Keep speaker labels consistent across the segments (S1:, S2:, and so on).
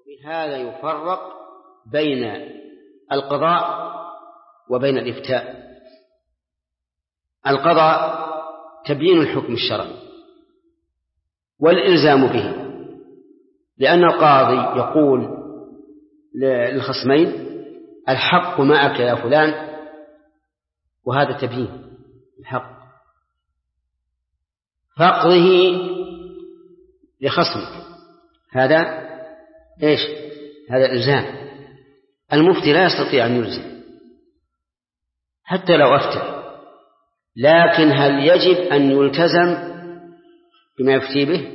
S1: وبهذا يفرق بين القضاء وبين الإفتاء. القضاء تبيين الحكم الشرعي والإلزام به، لأن القاضي يقول للخصمين الحق معك يا فلان، وهذا تبيين الحق، فاقضه لخصمك، هذا إيش؟ هذا إلزام. المفتي لا يستطيع أن يلزم حتى لو أفتى، لكن هل يجب أن يلتزم بما يفتي به؟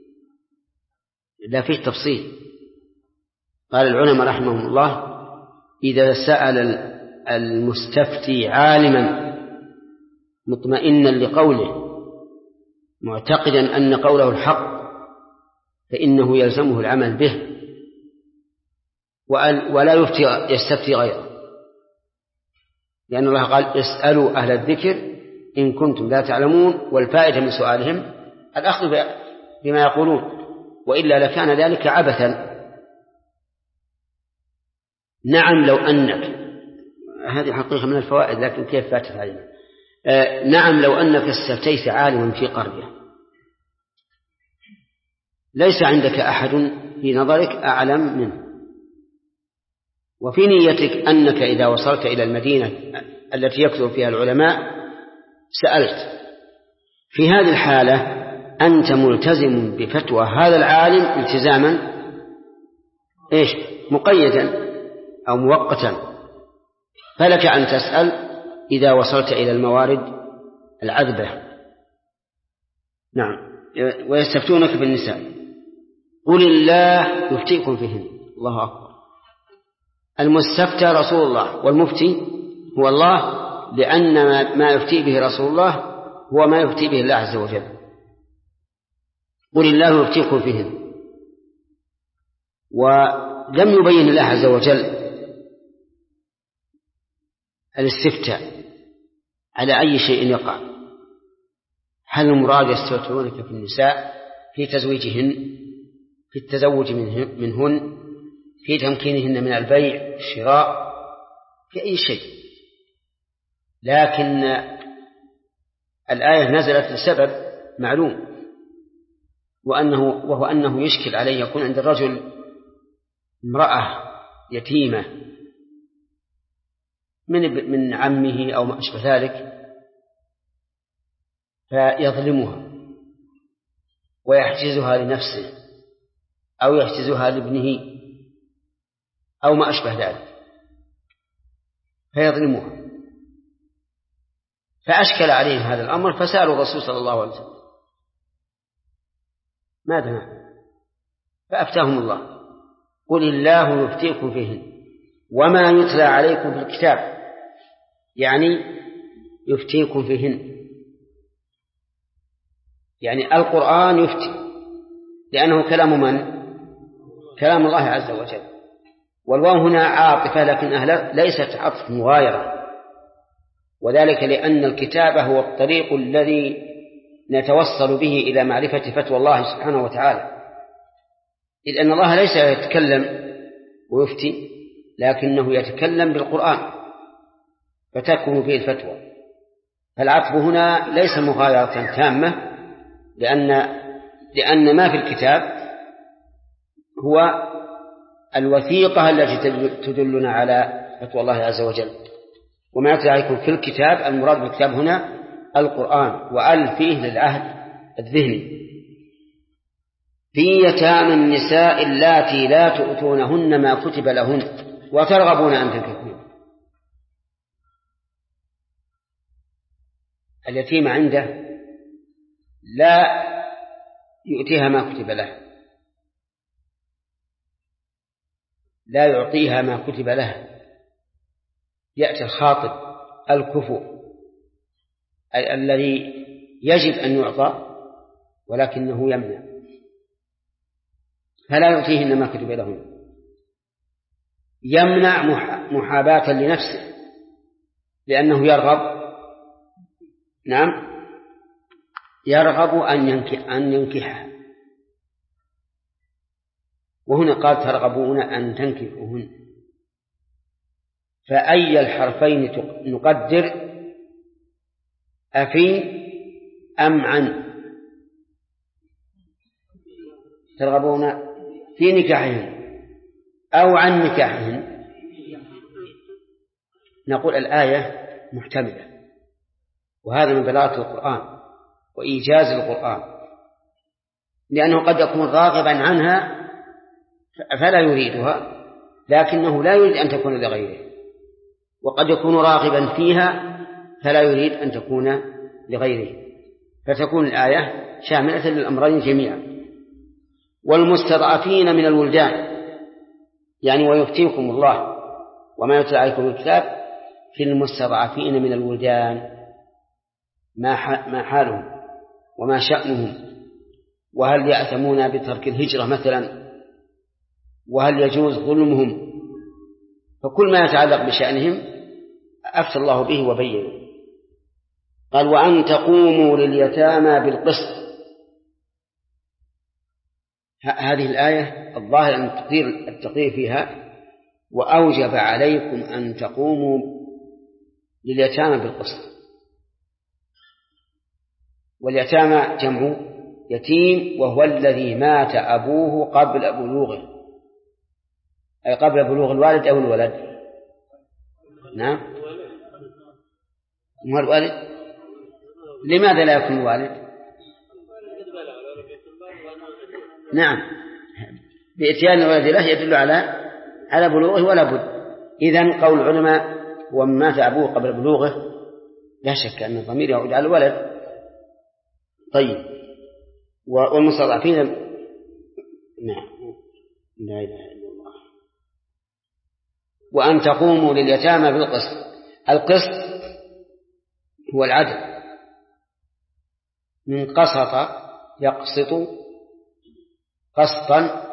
S1: لا، فيه تفصيل. قال العلماء رحمهم الله: إذا سأل المستفتي عالما مطمئنا لقوله معتقدا أن قوله الحق فإنه يلزمه العمل به، ولا يستفتي غيره، لأن الله قال: اسألوا أهل الذكر إن كنتم لا تعلمون، والفائدة من سؤالهم الأخذ بما يقولون، وإلا لكان ذلك عبثا. نعم لو أنك، هذه حقيقة من الفوائد لكن كيف فاتت علينا. نعم لو أنك استفتيت عالما في قرية ليس عندك أحد في نظرك أعلم منه، وفي نيتك أنك إذا وصلت إلى المدينة التي يكثر فيها العلماء سألت، في هذه الحالة أنت ملتزم بفتوى هذا العالم التزاما إيش؟ مقيدا أو مؤقتا، فلك أن تسأل إذا وصلت إلى الموارد العذبة. نعم. ويستفتونك بالنساء قل الله يفتيكم فيهن. الله أكبر. المستفتى رسول الله والمفتي هو الله، لأن ما يفتي به رسول الله هو ما يفتي به الله عز وجل. قل الله يفتيكم فيهن. ولم يبين الله عز وجل الاستفتاء على أي شيء يقع. هل المراد يستفتونك في النساء في تزويجهن، في التزوج منهن، في تمكينهن من البيع الشراء، في أي شيء؟ لكن الآية نزلت لسبب معلوم، وهو أنه يشكل عليه يكون عند الرجل امرأة يتيمة من عمه أو ما أشبه ذلك، فيظلمها ويحجزها لنفسه أو يحجزها لابنه أو ما أشبه ذلك، فيظلمها. فأشكل عليهم هذا الأمر فسألوا الرسول صلى الله عليه وسلم ماذا نعمل؟ فأفتاهم الله: قل الله يفتيكم فيهن وما يتلى عليكم في الكتاب، يعني يفتيكم فيهن، يعني القرآن يفتي، لأنه كلام من؟ كلام الله عز وجل. والواو هنا عاطفة لكن ليست عطف مغايرة، وذلك لأن الكتابة هو الطريق الذي نتوصل به إلى معرفة فتوى الله سبحانه وتعالى، إذ أن الله ليس يتكلم ويفتي، لكنه يتكلم بالقرآن فتكون فيه الفتوى. فالعطف هنا ليس مغايرة تامة، لأن ما في الكتاب هو الوثيقة التي تدلنا على فتوى الله عز وجل. وما يتلى عليكم في الكتاب، المراد بالكتاب هنا القرآن، وأل فيه للعهد الذهني. في يتامى النساء اللاتي لا تؤتونهن ما كتب لهن وترغبون أن تنكحوهن. اليتيم عنده لا يؤتيها ما كتب له، لا يعطيها ما كتب له، يأتي الخاطب الكفو الذي يجب أن يعطى ولكنه يمنع، فلا يعطيهن ما كتب لهن، يمنع محاباة لنفسه لأنه يرغب يرغب أن ينكحها، وهنا قال ترغبون أن تنكحوهن، فأي الحرفين نقدر؟ أفي أم عن؟ ترغبون في نكاحهن أو عن نكاحهن؟ نقول الآية محتملة، وهذا من بلاغة القرآن وإيجاز القرآن، لأنه قد يكون راغبا عنها فلا يريدها، لكنه لا يريد أن تكون لغيره، وقد يكون راغبا فيها فلا يريد أن تكون لغيره، فتكون الآية شاملة للأمرين جميعا. والمستضعفين من الولدان، يعني ويفتيكم الله وما يتلى عليكم الكتاب في المستضعفين من الولدان، ما حالهم وما شأنهم، وهل يأثمون بترك الهجرة مثلا، وهل يجوز ظلمهم، فكل ما يتعلق بشأنهم أفتى الله به وبينه. قال وأن تقوموا لليتامى بالقسط. هذه الآية الظاهر أن التقدير فيها وأوجب عليكم أن تقوموا لليتامى بالقسط. واليتامى جمع يتيم، وهو الذي مات أبوه قبل بلوغه، أي قبل بلوغ الوالد أو الولد. نعم، هو الوالد. لماذا لا يكون الوالد؟ نعم، بإتيان الولد له يدل على بلوغه ولا بد. إذن قول العلماء ومن مات أبوه قبل بلوغه لا شك أن الضمير يعود على الولد. طيب، والمستضعفين نعم، لا إله إلا الله. وأن تقوموا لليتامى بالقسط. القسط هو العدل، من قسط يقسط قسطا،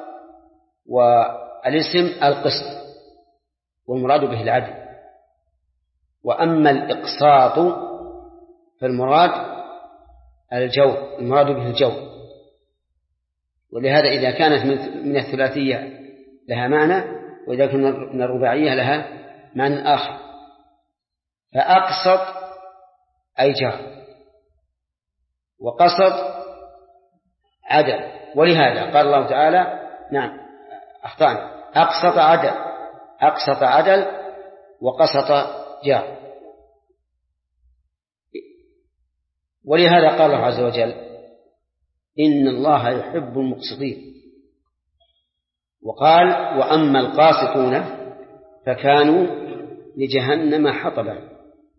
S1: والاسم القسط والمراد به العدل. وأما الإقساط فالمراد الجور، المراد به الجور. ولهذا إذا كانت من الثلاثية لها معنى، وإذا كانت من الرباعية لها معنى آخر. فأقسط أي جار، وقسط عدل. ولهذا قال الله تعالى نعم أخطأنا، أقسط عدل وقسط جار. ولهذا قال الله عز وجل إن الله يحب المقسطين. وقال وأما القاسطون فكانوا لجهنم حطبا.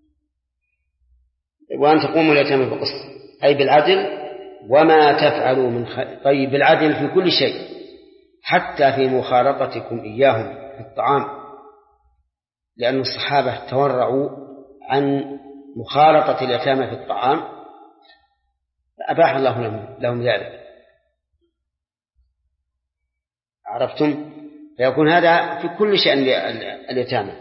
S1: وأن تقوموا اليتامى بالقسط أي بالعدل، وما تفعلوا من خير. طيب، بالعدل في كل شيء، حتى في مخالطتكم إياهم في الطعام، لأن الصحابة تورعوا عن مخالطة اليتامى في الطعام فأباح الله لهم ذلك. عرفتم؟ فيكون هذا في كل شأن اليتامى.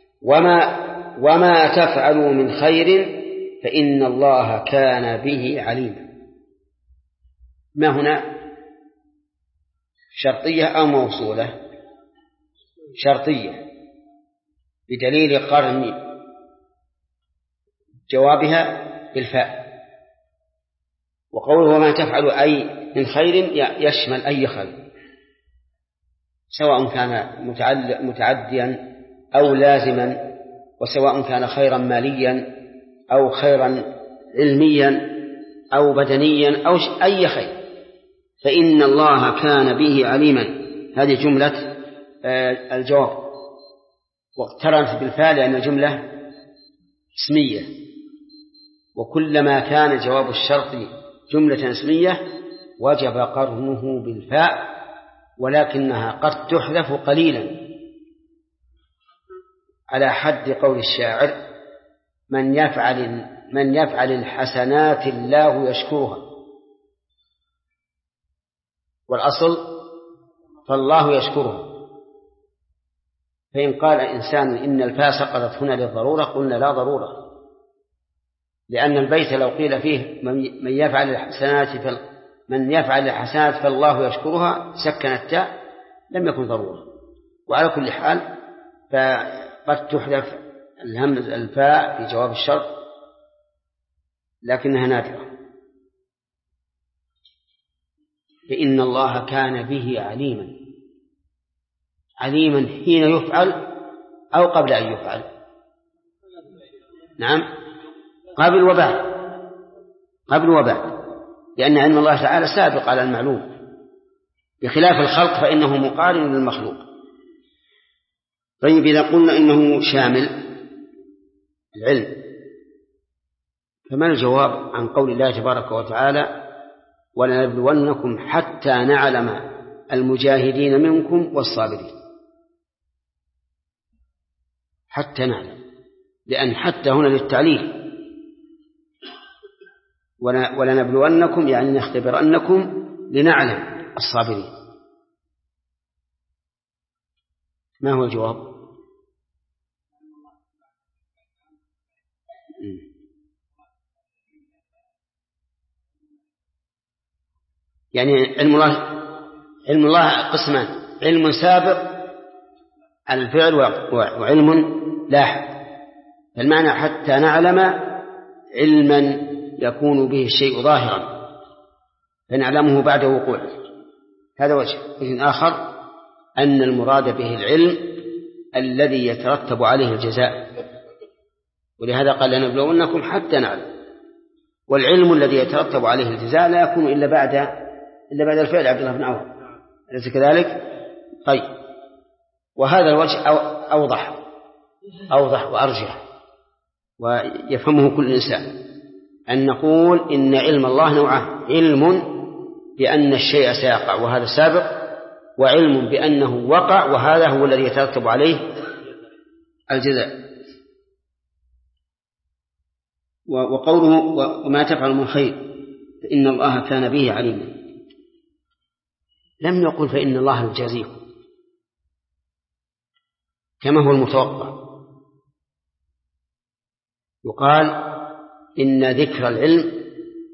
S1: وما تفعلوا من خير فإن الله كان به عليما. ما هنا شرطية أو موصولة؟ شرطية بدليل قرن جوابها بالفاء. وقوله وما تفعل أي من خير يشمل أي خير، سواء كان متعديا أو لازما، وسواء كان خيرا ماليا أو خيرا علميا أو بدنيا أو أي خير، فإن الله كان به عليما. هذه جملة الجواب، واقترنت بالفعل لأن الجملة اسمية، وكلما كان جواب الشرط جملة اسمية وجب قرنه بالفاء، ولكنها قد تحذف قليلا على حد قول الشاعر من يفعل الحسنات الله يشكرها، والأصل فالله يشكره. فإن قال إنسان إن الفاء سقطت هنا للضرورة قلنا لا ضرورة، لأن البيت لو قيل فيه من يفعل الحسنات فالله يشكرها سكن التاء لم يكن ضرورة. وعلى كل حال فقد تحذف الهمز الفاء في جواب الشرط لكنها نادرة. فإن الله كان به عليما، عليما حين يفعل أو قبل أن يفعل. نعم، قبل وبعد، قبل وبعد، لأن علم الله تعالى سابق على المعلوم، بخلاف الخلق فإنه مقارن للمخلوق. طيب، إذا قلنا إنه شامل العلم، فما الجواب عن قول الله تبارك وتعالى: ولنبلونكم حتى نعلم المجاهدين منكم والصابرين؟ حتى نعلم، لأن حتى هنا للتعليل، ولنبلونكم يعني نختبرنكم لنعلم الصابرين. ما هو الجواب؟ يعني علم الله قسمان: علم سابق على الفعل وعلم لاحق. المعنى حتى نعلم علما يكون به الشيء ظاهرا فنعلمه بعد وقوعه، هذا وجه آخر أن المراد به العلم الذي يترتب عليه الجزاء، ولهذا قال لنبلونكم حتى نعلم. والعلم الذي يترتب عليه الجزاء لا يكون إلا بعد الفعل. عبد الله بن عوف أليس كذلك؟ طيب، وهذا الوجه أوضح وأرجح ويفهمه كل إنسان، أن نقول إن علم الله نوعان: علم بأن الشيء سيقع وهذا سابق، وعلم بأنه وقع وهذا هو الذي يترتب عليه الجزاء. وقوله وما تفعل من خير فإن الله كان به عليما، لم يقل فإن الله يجازيكم كما هو المتوقع. يقال إن ذكر العلم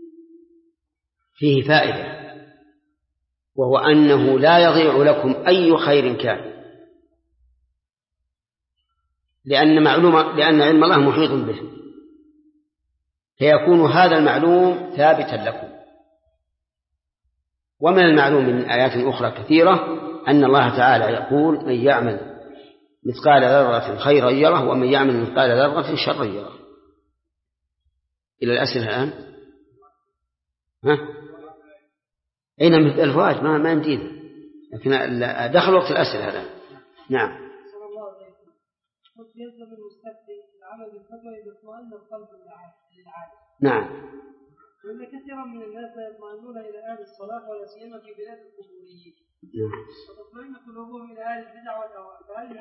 S1: فيه فائدة، وهو أنه لا يضيع لكم أي خير كان، لأن علم الله محيط به، فيكون هذا المعلوم ثابتا لكم. ومن المعلوم من آيات أخرى كثيرة أن الله تعالى يقول: من يعمل مثقال ذرة خيرا يره ومن يعمل مثقال ذرة شرا يره. إلى الأسئلة الآن. أين الفوائد؟ ما يمدينا، لكن دخل وقت الأسئلة الآن. نعم. نعم.
S2: وإن كثيرا من الناس يطمئنون إلى أهل الصلاة ولا سيما في بلاد القبوريين، وتطمئن قلوبهم إلى أهل البدع والأهواء، فهل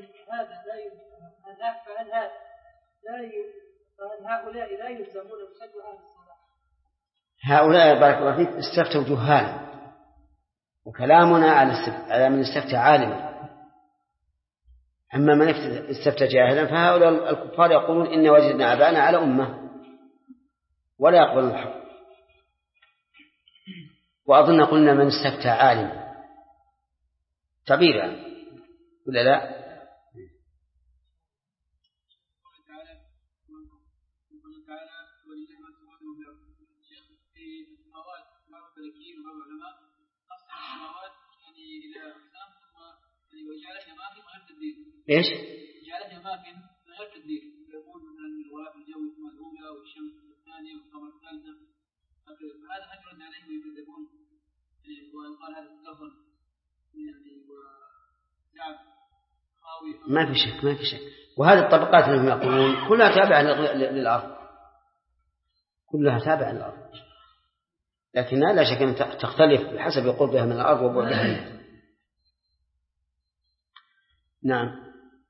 S2: هؤلاء لا يلزمون بشكل أهل الصلاة؟
S1: هؤلاء بارك الله فيك استفتوا جهالا، وكلامنا على من استفتى عالما. أما من استفتى جاهلا فهؤلاء الكفار يقولون إن وجدنا آباءنا على أمة ولا يقبلون الحق. وأظن قلنا من استفتى عالما تعبيرا ولا لا؟ إيش؟
S2: جعلها أماكن غير تدبير، يقول أن الغلاف الجوي ثم الأولى والشمس الثانية والقمر الثالثة، هذا أجرد عليه ويكذبون، وقال هذا الكفر يعني وشعب خاوي.
S1: ما في شك. وهذه الطبقات اللي يقولون كلها تابعة للأرض، كلها تابعة للأرض، لكنها لا شك أن تختلف بحسب قربها من الأرض وبعدها منها. نعم.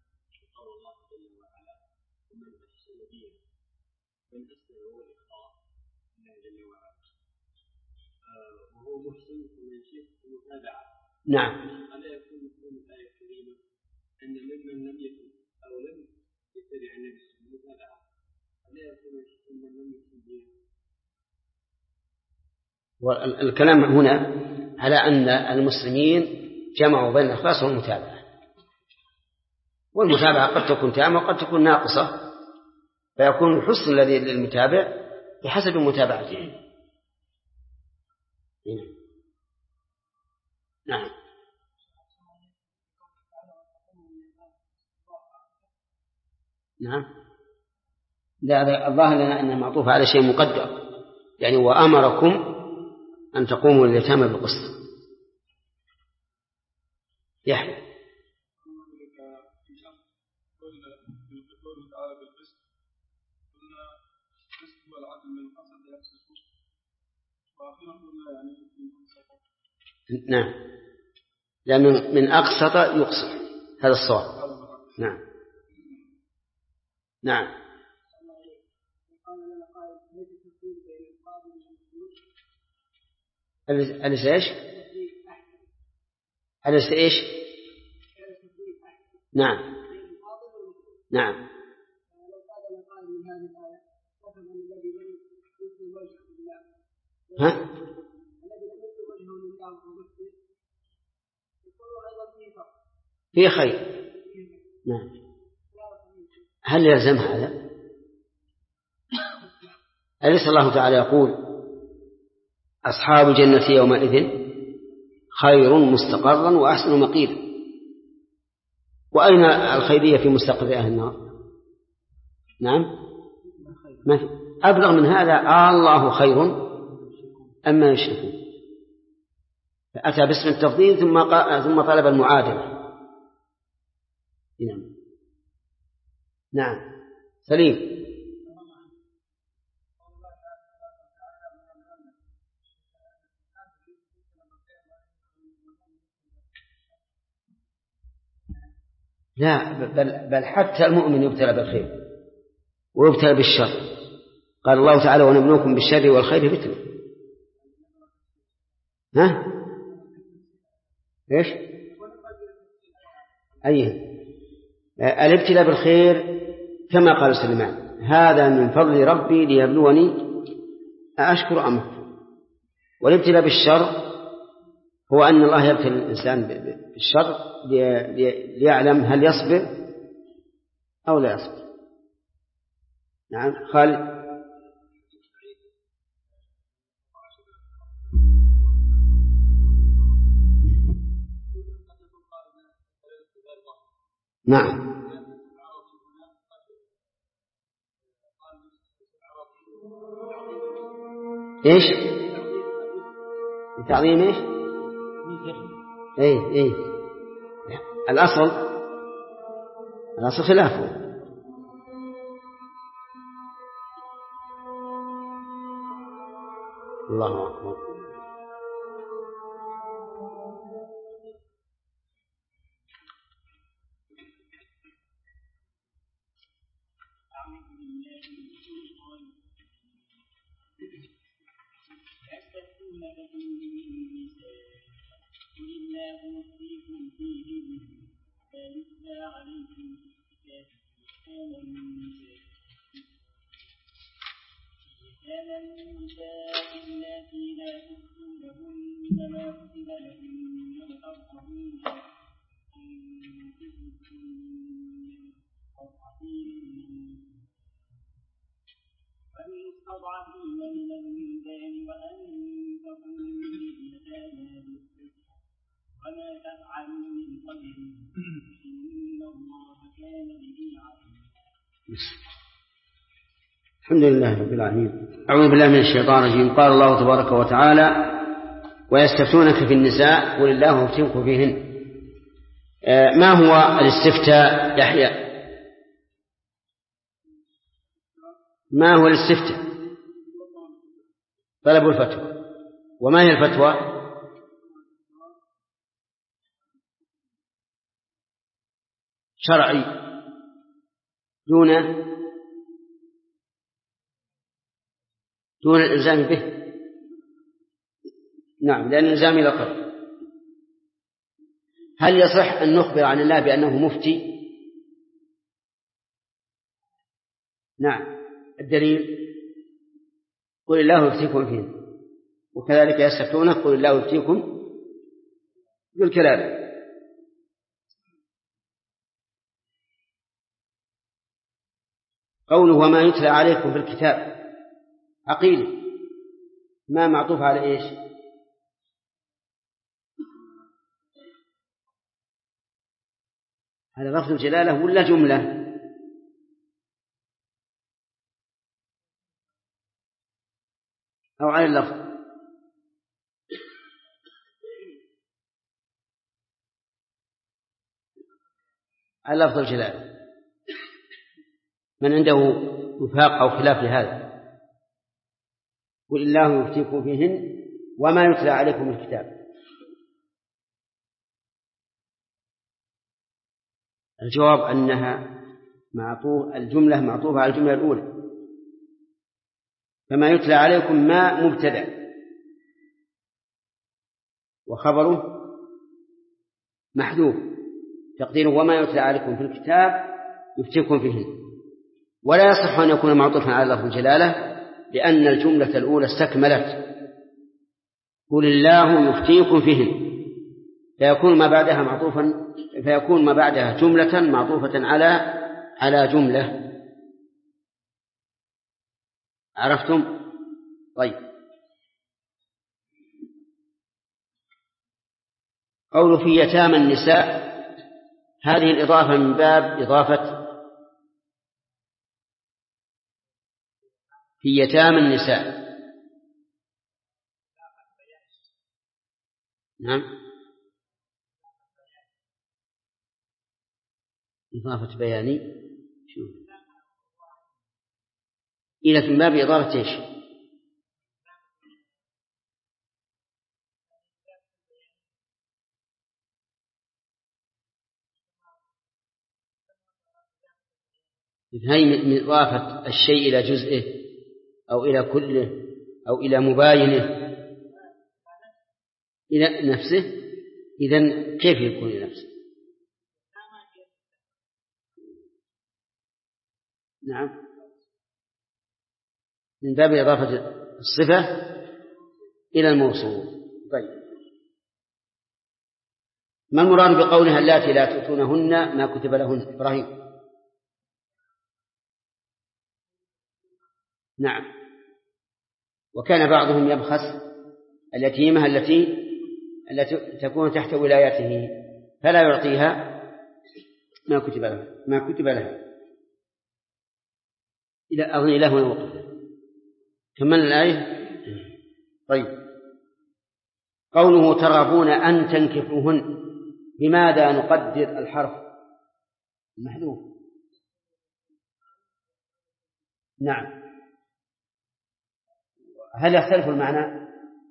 S1: نعم.
S2: ألا يكون مفهوم الآية الكريمة أن ممن لم يكن أو لم يتبع النبي المتابعة، ألا يكون ممن لم يكن به؟
S1: والكلام هنا على أن المسلمين جمعوا بين الإخلاص والمتابعة، والمتابعة قد تكون تامة وقد تكون ناقصة، فيكون الحسن الذي للمتابع بحسب متابعته. نعم. نعم. لا، الظاهر لنا أنه معطوف على شيء مقدر، يعني وأمركم أن تقوموا لليتامى بالقسط. يحيى. نعم، لأن من أقسط يقسط، هذا الصواب. نعم. نعم. أليس إيش؟ أليس إيش؟ نعم. نعم. ها؟ في خير. نعم. هل يلزم هذا؟ أليس الله تعالى يقول أصحاب الجنة يومئذ خير مستقرا وأحسن مقيلا؟ وأين الخيرية في مستقر أهل النار؟ نعم، ما في أبلغ من هذا. الله خير أما يشركون، فأتى باسم التفضيل ثم طلب المعادلة. نعم. نعم. سليم. لا، بل حتى المؤمن يبتلى بالخير ويبتلى بالشر. قال الله تعالى ونبلوكم بالشر والخير فتنة. ها؟ ايش؟ أيه؟ الابتلاء بالخير كما قال سليمان هذا من فضل ربي ليبلوني أأشكر أم أكفر. والابتلاء بالشر هو أن الله يبتلي الإنسان بالشر ليعلم هل يصبر أو لا يصبر. نعم. خالد. نعم. إيش؟ التعظيم إيش؟ إيه الأصل خلافه. الله أكبر.
S3: والمستضعفين من الولدان وأن تقوموا باليتامى وما تفعلوا من خير إن الله كان به عليما.
S1: الحمد لله رب العالمين. أعوذ بالله من الشيطان الرجيم. قال الله تبارك وتعالى ويستفتونك في النساء قل الله يفتيكم فيهن. ما هو الاستفتاء يحيى؟ ما هو الاستفتاء؟ طلب الفتوى. وما هي الفتوى؟ شرعي دون الإلزام به. نعم، لأن الإلزام لا قدر. هل يصح أن نخبر عن الله بأنه مفتي؟ نعم. الدليل قل الله يفتيكم فيه. وكذلك يستفتونك قل الله يفتيكم بالكلام. قوله وما يتلى عليكم في الكتاب عقيل ما معطوف على إيش؟ هذا لفظ الجلالة ولا جملة؟ أو على اللفظ؟ على لفظ الجلالة. من عنده وفاق أو خلاف لهذا؟ قل الله يفتيكم فيهن وما يتلى عليكم الكتاب. الجواب أنها الجملة معطوفة على الجملة الأولى، فما يتلى عليكم ما مبتدأ وخبره محذوف تقديره وما يتلى عليكم في الكتاب يفتيكم فيهن. ولا يصح أن يكون معطوفا على لفظ الجلالة لأن الجملة الأولى استكملت قل الله يفتيكم فيهن، فيكون ما بعدها جملة معطوفة على جملة. عرفتم؟ طيب. قول في يتامى النساء، هذه الإضافة من باب إضافة في يتامى النساء. نعم، إضافة بياني. شوف إلى من باب إضافة إيش؟ هي من إضافة الشيء إلى جزئه أو إلى كله أو إلى مباينه إلى نفسه. إذن كيف يكون إلى نفسه؟ نعم، من باب إضافة الصفة إلى الموصوف. طيب، ما المراد بقولها اللاتي لا تؤتونهن ما كتب لهن؟ إبراهيم. نعم، وكان بعضهم يبخس اليتيمة التي تكون تحت ولايته فلا يعطيها ما كتب لها إلى أظن إله وقفه. كملنا الآية. طيب، قوله ترغبون أن تنكحوهن، بماذا نقدر الحرف المحذوف؟ نعم، هل يختلف المعنى؟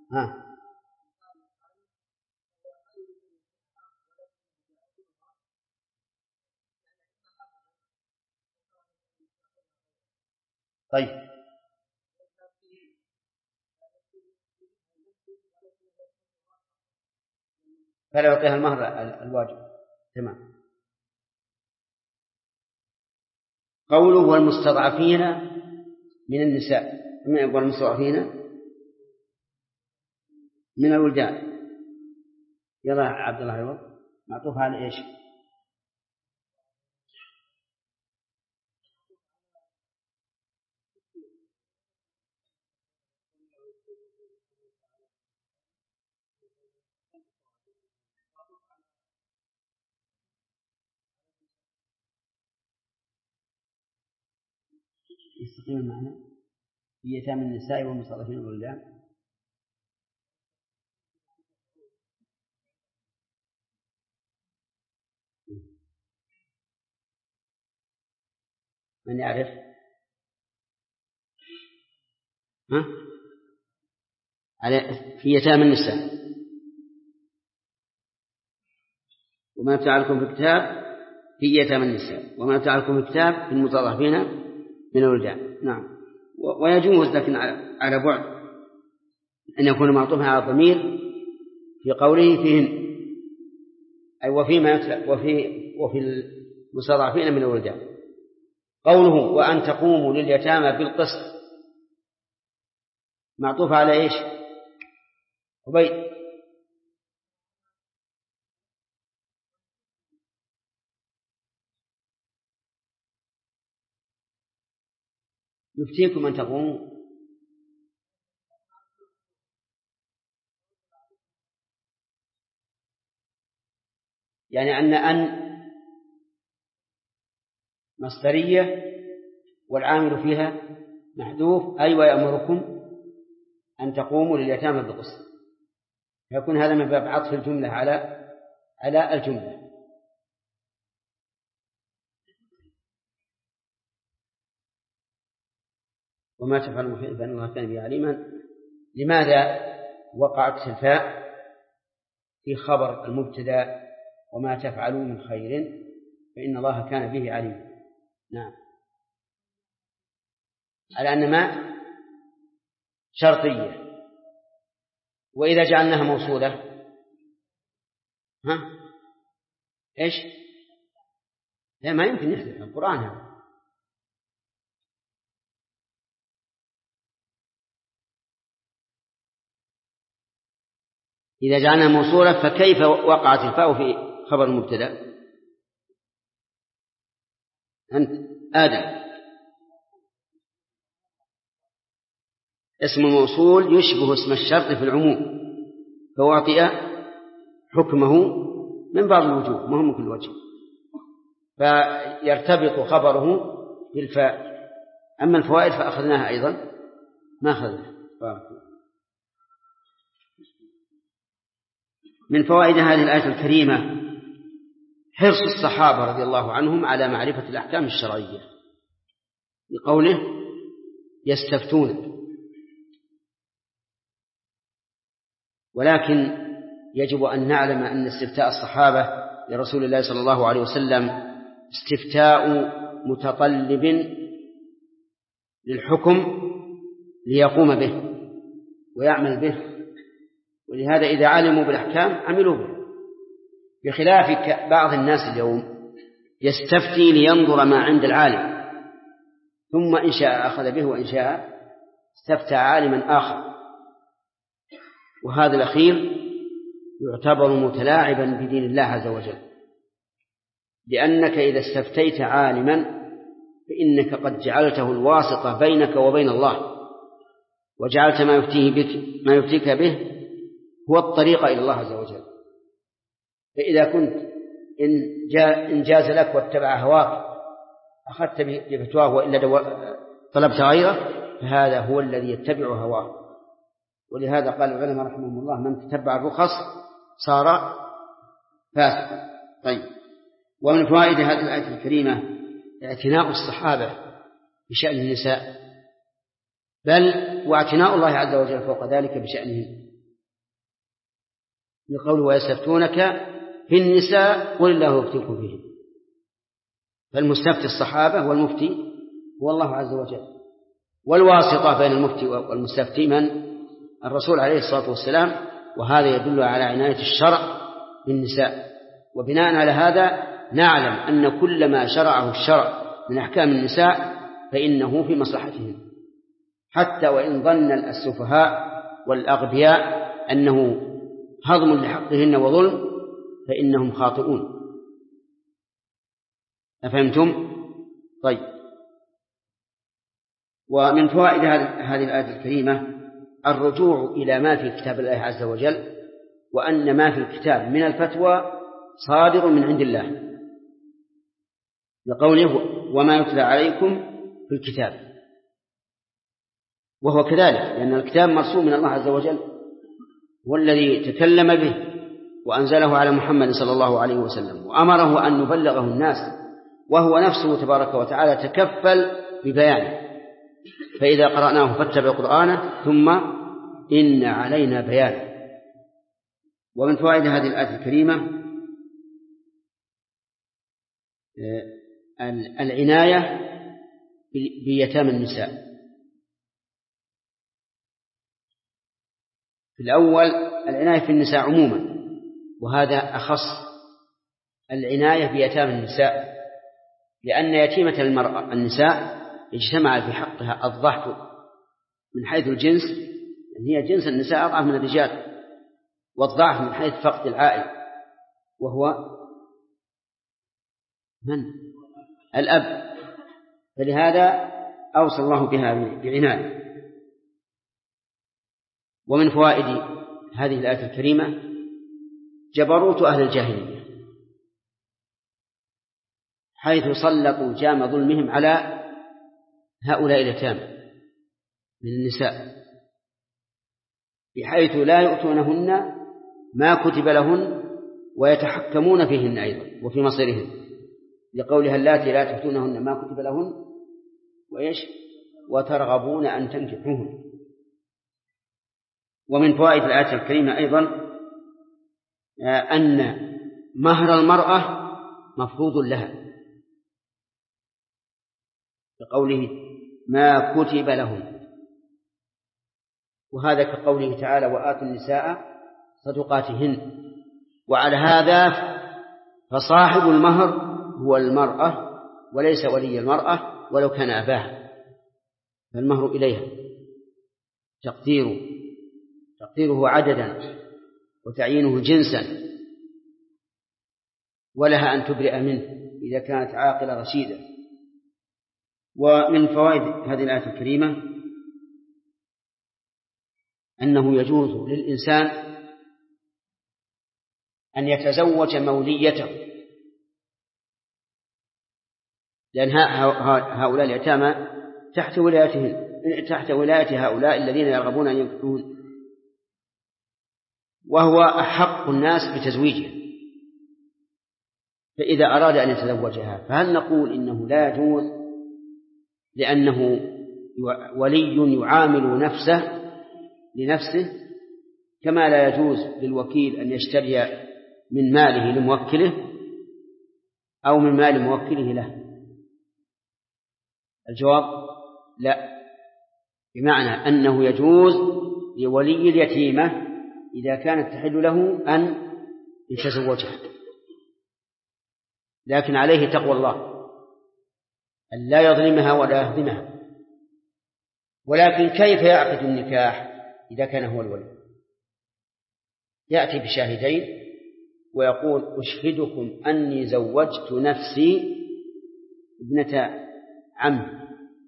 S1: طيب، فلا يعطيها المهر الواجب. تمام. قوله والمستضعفين من النساء والمستضعفين من الولدان. يلا عبد الله يلا معطوف على إيش؟ يستقيم المعنى في يتامى النساء والمستضعفين من الولدان. من يعرف؟ في يتامى النساء وما يتعلكم في الكتاب في يتامى النساء وما يتعلكم في الكتاب في المستضعفين من الولدان. نعم، ويجوز لكن على بعد أن يكون معطوفا على الضمير في قوله فيهن، أي وفيما يتلى وفي المستضعفين من الولدان. قوله وأن تقوموا لليتامى بالقسط معطوف على إيش؟ عبيد. يفتيكم أن تقوموا. يعني أن مصدرية والعامل فيها محذوف، أي ويأمركم أن تقوموا لليتامى بالقسط، يكون هذا من باب عطف الجملة على الجملة. وما تفعل من خير فإن الله كان به عليما. لماذا وقعت الفاء في خبر المبتدأ وما تفعلوا من خير فإن الله كان به عليما؟ نعم، على أن ما شرطية. وإذا جعلناها موصولة إيش؟ لا، ما يمكن يحدث القرآن هذا. إذا جعلناها موصولة فكيف وقعت الفاء في خبر المبتدأ؟ أنت آدم. اسم الموصول يشبه اسم الشرط في العموم، فأعطي حكمه من بعض الوجوه، ما هو من كل وجه، فيرتبط خبره بالفاء. أما الفوائد فأخذناها أيضا، ما أخذناها. من فوائد هذه الآية الكريمة حرص الصحابة رضي الله عنهم على معرفة الأحكام الشرعية، بقوله يستفتون. ولكن يجب أن نعلم أن استفتاء الصحابة لرسول الله صلى الله عليه وسلم استفتاء متطلب للحكم ليقوم به ويعمل به، ولهذا إذا علموا بالأحكام عملوا به، بخلاف بعض الناس اليوم يستفتي لينظر ما عند العالم، ثم إن شاء أخذ به وإن شاء استفتى عالما آخر، وهذا الأخير يعتبر متلاعبا بدين الله عز وجل، لأنك إذا استفتيت عالما فإنك قد جعلته الواسطة بينك وبين الله، وجعلت ما يفتيك به هو الطريق إلى الله عز وجل. فإذا كنت إن جاز لك واتبع هواك أخذت بفتواه، وإلا طلبت غيره فهذا هو الذي يتبع هواه. ولهذا قال العلماء رحمهم الله من تتبع الرخص صار فاسقا. طيب، ومن فوائد هذه الآية الكريمة اعتناء الصحابة بشأن النساء، بل واعتناء الله عز وجل فوق ذلك بشأنهم، لقوله ويستفتونك في النساء قل الله يفتيكم فيهم. فالمستفتي الصحابة والمفتي هو الله عز وجل، والواسطة بين المفتي والمستفتي من؟ الرسول عليه الصلاة والسلام. وهذا يدل على عناية الشرع بالنساء. وبناء على هذا نعلم أن كل ما شرعه الشرع من أحكام النساء فإنه في مصلحتهم، حتى وإن ظن السفهاء والأغبياء أنه هضم لحقهن وظلم فإنهم خاطئون. أفهمتم؟ طيب، ومن فوائد هذه الآية الكريمة الرجوع إلى ما في كتاب الله عز وجل، وأن ما في الكتاب من الفتوى صادر من عند الله، لقوله وما يتلى عليكم في الكتاب، وهو كذلك لأن الكتاب مرسوم من الله عز وجل، والذي تكلم به وأنزله على محمد صلى الله عليه وسلم وأمره أن يبلغه الناس، وهو نفسه تبارك وتعالى تكفل ببيانه. فإذا قرأناه فاتبع قرآنه ثم إن علينا بيانه. ومن فوائد هذه الآية الكريمة العناية بيتامى النساء. في الأول العناية في النساء عموما، وهذا أخص العناية بيتامى النساء، لأن يتيمة المرأة النساء اجتمع في حقها الضعف من حيث الجنس، هي جنس النساء أضعف من الرجال، والضعف من حيث فقد العائل وهو من؟ الأب. فلهذا أوصى الله بها بعناية. ومن فوائد هذه الآية الكريمة جبروت أهل الجاهلية، حيث سلطوا جام ظلمهم على هؤلاء اليتامى من النساء، بحيث لا يؤتونهن ما كتب لهن ويتحكمون فيهن أيضا وفي مصيرهن، لقولها اللاتي لا تؤتونهن ما كتب لهن وترغبون أن تنكحوهن. ومن فوائد الآية الكريمة أيضا أن مهر المرأة مفروض لها، لقوله ما كتب لهن، وهذا كقوله تعالى وآتوا النساء صدقاتهن. وعلى هذا فصاحب المهر هو المرأة وليس ولي المرأة ولو كان أباها، فالمهر إليها تقديره عددا وتعيينه جنسا، ولها أن تبرئ منه إذا كانت عاقلة رشيدة. ومن فوائد هذه الآية الكريمة أنه يجوز للإنسان أن يتزوج موليته، لأن هؤلاء اليتامى تحت ولاية هؤلاء الذين يرغبون أن ينكحون، وهو أحق الناس بتزويجها، فإذا أراد أن يتزوجها فهل نقول إنه لا يجوز لأنه ولي يعامل نفسه لنفسه، كما لا يجوز للوكيل أن يشتري من ماله لموكله أو من مال موكله له؟ الجواب لا، بمعنى أنه يجوز لولي اليتيمة إذا كانت تحل له أن يتزوجها، لكن عليه تقوى الله أن لا يظلمها ولا يهضمها. ولكن كيف يعقد النكاح إذا كان هو الولي؟ يأتي بشاهدين ويقول أشهدكم أني زوجت نفسي ابنة عم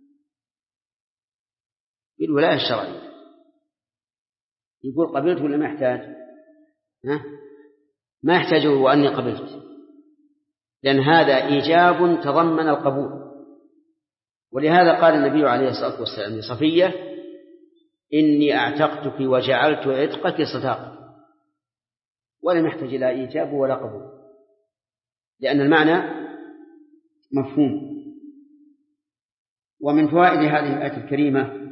S1: بالولاية الشرعية. يقول قبلت ولا ما يحتاج؟ ما يحتاج وأني قبلت، لأن هذا إيجاب تضمن القبول. ولهذا قال النبي عليه الصلاة والسلام لصفية إني أعتقتك وجعلت عتقك صداقة، ولم يحتاج إلى إيجاب ولا قبول، لأن المعنى مفهوم. ومن فوائد هذه الآية الكريمة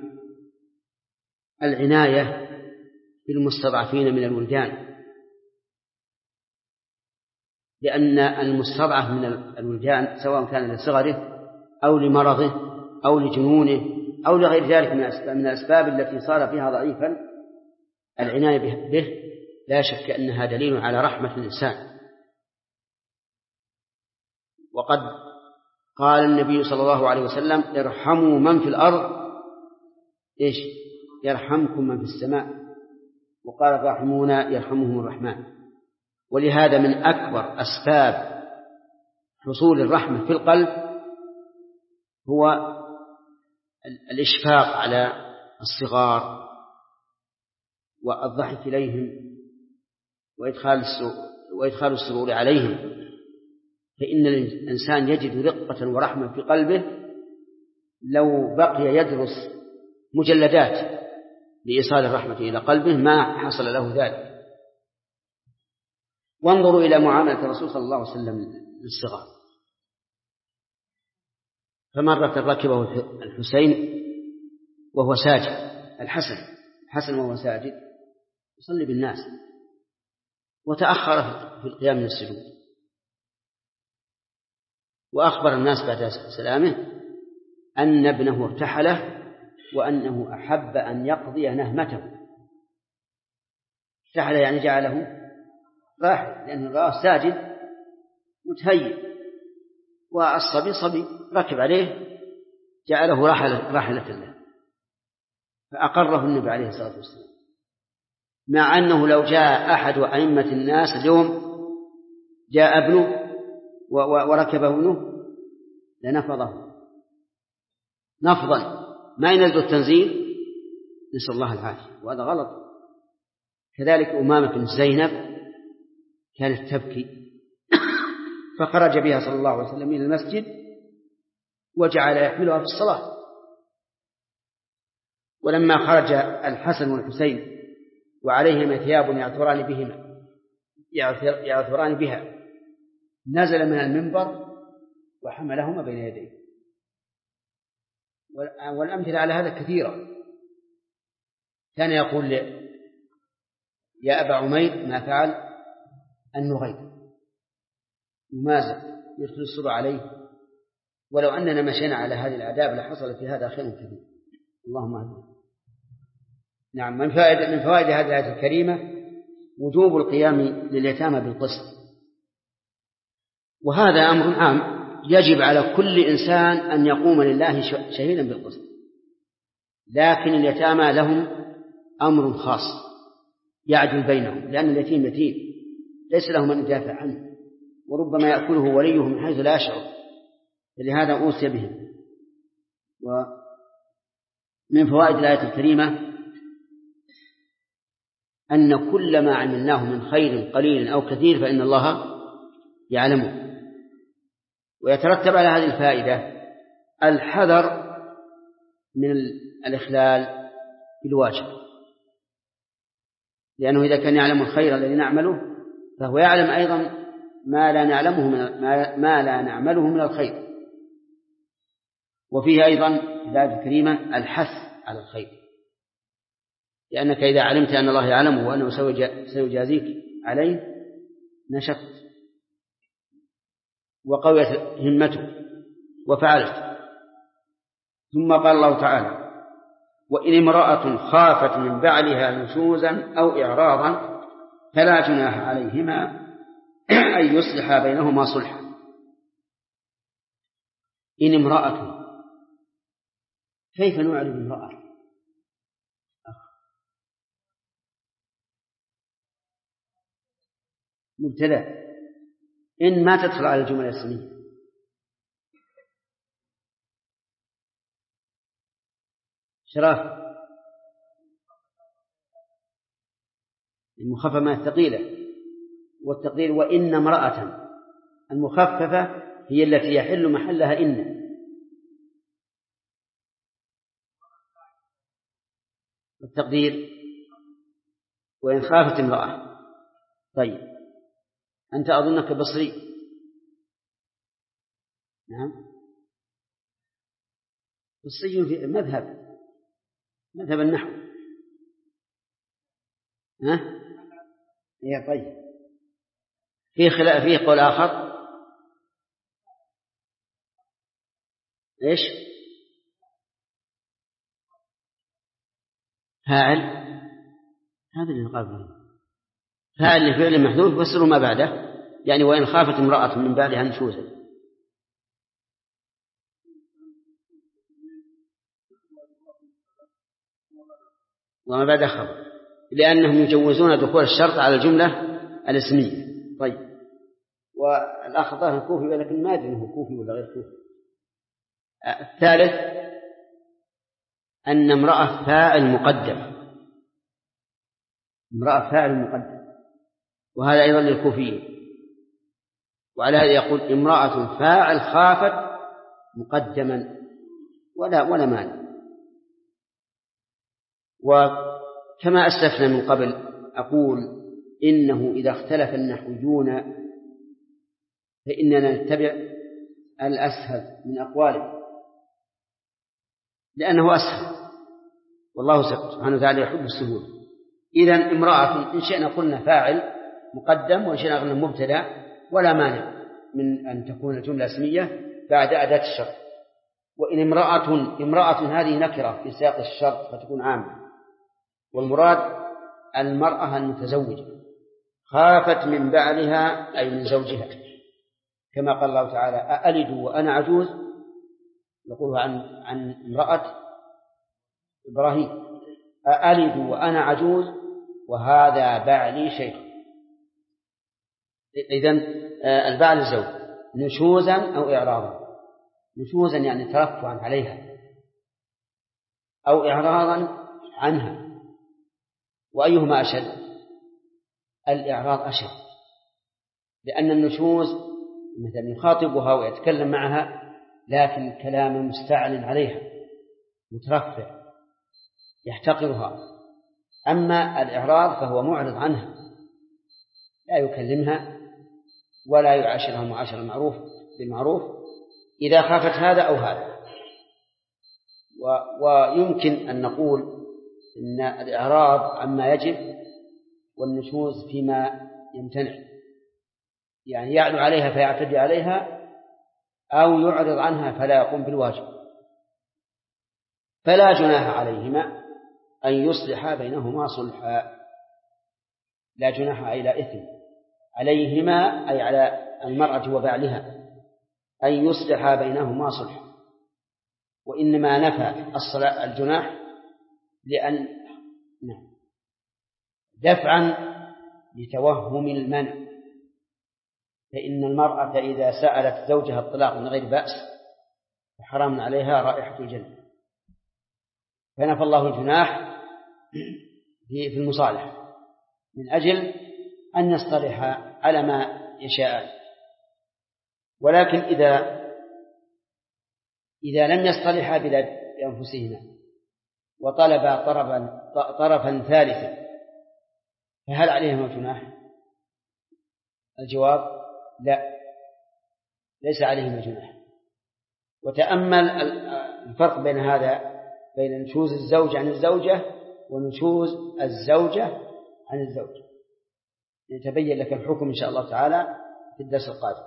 S1: العناية بالمستضعفين من الولدان، لأن المستضعف من الولدان سواء كان لصغره أو لمرضه أو لجنونه أو لغير ذلك من الأسباب التي صار فيها ضعيفا، العناية به لا شك أنها دليل على رحمة الإنسان. وقد قال النبي صلى الله عليه وسلم ارحموا من في الأرض يرحمكم من في السماء، وقال الراحمون يرحمهم الرحمن. ولهذا من أكبر أسباب حصول الرحمة في القلب هو الإشفاق على الصغار والضحك إليهم وإدخال السرور عليهم، فإن الإنسان يجد رقة ورحمة في قلبه لو بقي يدرس مجلدات لإيصال الرحمة إلى قلبه ما حصل له ذلك. وانظروا إلى معاملة الرسول صلى الله عليه وسلم للصغار، فمرة ركبه الحسين وهو ساجد، الحسن وهو ساجد يصلي بالناس، وتأخر في القيام من السجود، وأخبر الناس بعد سلامه أن ابنه ارتحله وأنه أحب أن يقضي نهمته. ارتحله يعني جعله راحل، لأنه رأى ساجد متهيئ، والصبي صبي ركب عليه جعله راحلة له، فأقره النبي عليه الصلاة والسلام، مع أنه لو جاء أحد أئمة الناس اليوم جاء ابنه وركب ابنه لنفضه، نفضا ما ينزل التنزيل، نسأل الله العافية، وهذا غلط. كذلك أمامة بنت زينب كانت تبكي فخرج بها صلى الله عليه وسلم إلى المسجد وجعل يحملها في الصلاة. ولما خرج الحسن والحسين وعليهما ثياب يعثران بها نزل من المنبر وحملهما بين يديه. والأمثلة على هذا كثيرة. كان يقول يا أبا عمير ما فعل النغير، يمازح يرسل الصبع عليه. ولو أننا مشينا على هذه الآداب لحصل في هذا خير كثير. اللهم اهدنا. نعم، من فوائد هذه الآية الكريمة وجوب القيام لليتامى بالقسط، وهذا أمر عام يجب على كل إنسان أن يقوم لله شهيدا بالقسط. لكن اليتامى لهم أمر خاص يعدل بينهم، لأن اليتيم يتيم ليس له من يدافع عنه، وربما يأكله وليه من حيث لا يشعر، فلهذا أوصي بهم. ومن فوائد الآية الكريمة أن كل ما عملناه من خير قليل أو كثير فإن الله يعلمه. ويترتب على هذه الفائدة الحذر من الإخلال بالواجب، لأنه إذا كان يعلم الخير الذي نعمله فهو يعلم أيضا ما لا نعمله من الخير. وفيه أيضا الآية الكريمة الحث على الخير، لأنك إذا علمت أن الله يعلمه وأنه سيجازيك عليه نشطت وقويت همته وفعلت. ثم قال الله تعالى وإن امرأة خافت من بعلها نشوزا أو إعراضا فلا جناح عليهما أن يصلحا بينهما صلحا. إن امرأة، كيف نعرف امرأة؟ مبتدأ، إن ما تدخل على الجملة الاسمية. شراف المخففة ما الثقيلة، والتقدير وإن امرأة. المخففة هي التي يحل محلها إن. التقدير وإن خافت امرأة. طيب أنت أظنك بصري. نعم بصري في مذهب النحو. يا طيب فيه قول آخر إيش؟ فاعل، هذا اللي قبله فاعل لفعل محذوف يفسر ما بعده، يعني وإن خافت امرأة من بعدها نشوزا. وما بعد خبر، لأنهم يجوزون دخول الشرط على الجملة الاسمية. طيب والأخ ظاهر كوفي ولكن ما أدري أنه كوفي ولا غير كوفي. الثالث أن امرأة فاعل مقدم، امرأة فاعل مقدم، وهذا أيضا للكوفيين. وعلى هذا يقول امرأة فاعل خافت مقدما ولا مانع. وكما أسلفنا من قبل أقول إنه إذا اختلف النحويون فإننا نتبع الأسهل من أقواله، لأنه أسهل، والله سبحانه وتعالى يحب السهولة. إذن امرأة إن شئنا قلنا فاعل مقدم وإن شئنا قلنا مبتدأ، ولا مانع من أن تكون الجملة اسمية بعد أداة الشرط. وإن امرأة هذه نكرة في سياق الشرط فتكون عامة، والمراد المرأة المتزوجة خافت من بعلها أي من زوجها، كما قال الله تعالى أألد وأنا عجوز، يقول عن امرأة إبراهيم أألد وأنا عجوز وهذا بعلي شيخ. إذن البعل الزوج نشوزا أو إعراضا. نشوزا يعني ترفعا عليها أو إعراضا عنها، وأيهما أشد؟ الإعراض أشد، لأن النشوز مثلا يخاطبها ويتكلم معها لكن كلام مستعل عليها مترفع يحتقرها. أما الإعراض فهو معرض عنها، لا يكلمها ولا يعاشرها معاشرة المعروف بالمعروف إذا خافت هذا أو هذا. ويمكن أن نقول إن الإعراض عما يجب والنشوز فيما يمتنع، يعني يعلو عليها فيعتدي عليها أو يعرض عنها فلا يقوم بالواجب. فلا جناح عليهما أن يصلحا بينهما صلحا. لا جناح أي لا إثم عليهما أي على المرأة وبعلها أن يصلحا بينهما صلحا. وإنما نفى الجناح لأن دفعا لتوهم المنع، فإن المرأة إذا سألت زوجها الطلاق من غير بأس فحرام عليها رائحة الجنة، فنفى الله الجناح في المصالحة من أجل أن يصطلح على ما يشاء. ولكن إذا لم يصطلحا بأنفسهما وطلبا طرفا ثالثا فهل عليهما جناح؟ الجواب لا، ليس عليهما جناح. وتأمل الفرق بين هذا، بين نشوز الزوج عن الزوجة ونشوز الزوجة عن الزوج، يتبين لك الحكم إن شاء الله تعالى في الدرس القادم.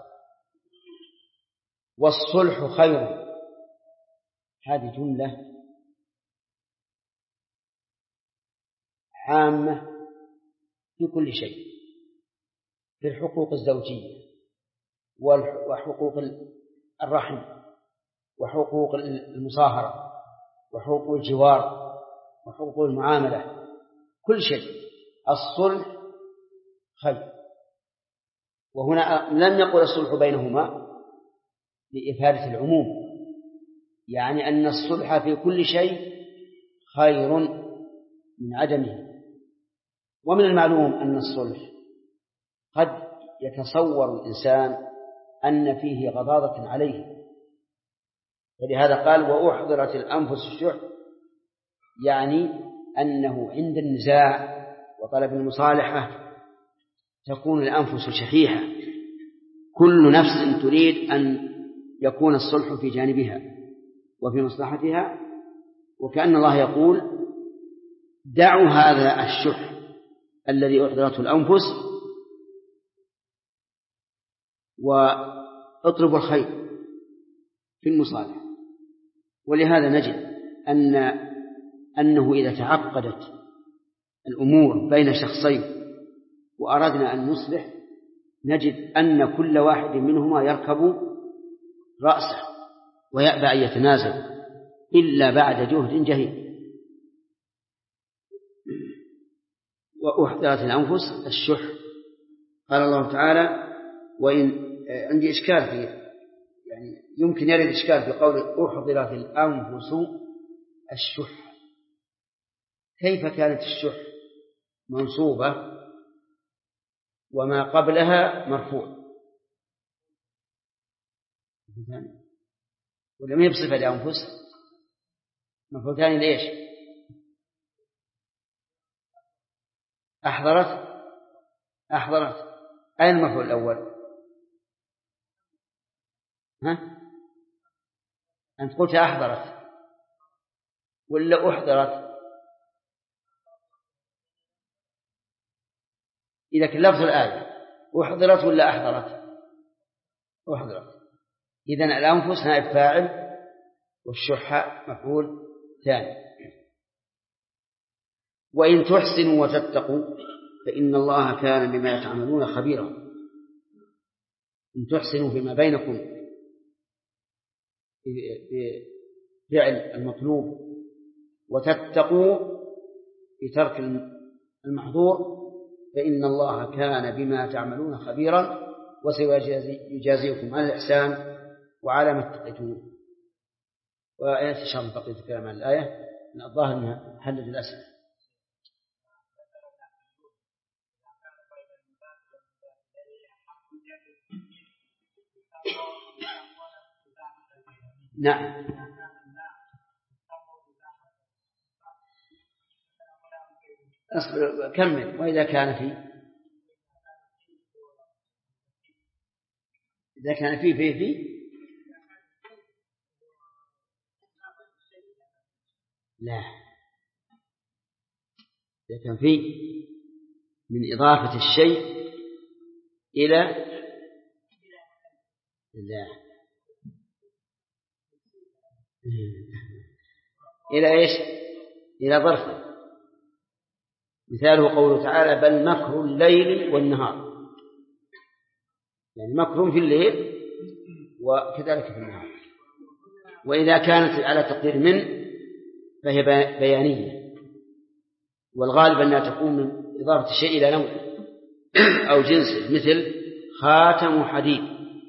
S1: والصلح خير، هذه جملة عامة في كل شيء، في الحقوق الزوجية وحقوق الرحم وحقوق المصاهرة وحقوق الجوار وحقوق المعاملة، كل شيء الصلح خير. وهنا لم يقل الصلح بينهما لإفادة العموم، يعني أن الصلح في كل شيء خير من عدمه. ومن المعلوم أن الصلح قد يتصور الإنسان أن فيه غضاضة عليه، ولهذا قال وأحضرت الأنفس الشح، يعني أنه عند النزاع وطلب المصالحة تكون الأنفس شحيحة، كل نفس تريد أن يكون الصلح في جانبها وفي مصلحتها، وكأن الله يقول دعوا هذا الشح الذي أحضرته الأنفس واطلبوا الخير في المصالحة. ولهذا نجد أنه إذا تعقدت الأمور بين شخصين وأردنا أن نصلح نجد أن كل واحد منهما يركب رأسه ويأبى أن يتنازل إلا بعد جهد جهيد. وأحضرت الأنفس الشح. قال الله تعالى وإن عندي إشكال فيه، يعني يمكن يرد إشكال في قول أحضرت الأنفس الشح، كيف كانت الشح منصوبة وما قبلها مرفوع؟ ولم يبصف الأنفس مفعول ثاني ليش؟ أحضرت أين المفعول الأول؟ ها؟ أنت قلت أحضرت ولا أحضرت؟ إذا كان لفظ الآية أحضرت ولا أحضرت؟ أحضرت. إذن الأنفس نائب فاعل والشح مفعول ثاني. وإن تحسنوا وتتقوا فإن الله كان بما تعملون خبيرا. إن تحسنوا فيما بينكم بفعل المطلوب وتتقوا بترك المحظور فإن الله كان بما تعملون خبيرا وسيجازيكم على الإحسان وعلى ما اتقيتم. وآيات الشرط بقية الكلام عن الآية. الظاهر أنها حلت الأسئلة. نعم. أصبر كمل. وإذا كان في إذا كان في لا، إذا كان في من إضافة الشيء إلى لا إلى إيش؟ إلى ظرف. مثاله قوله تعالى بل مكر الليل والنهار، يعني مكر في الليل وكذلك في النهار. وإذا كانت على تقدير من فهي بيانية، والغالب أنها تكون من إضافة الشيء إلى نوع أو جنسه، مثل خاتم حديد.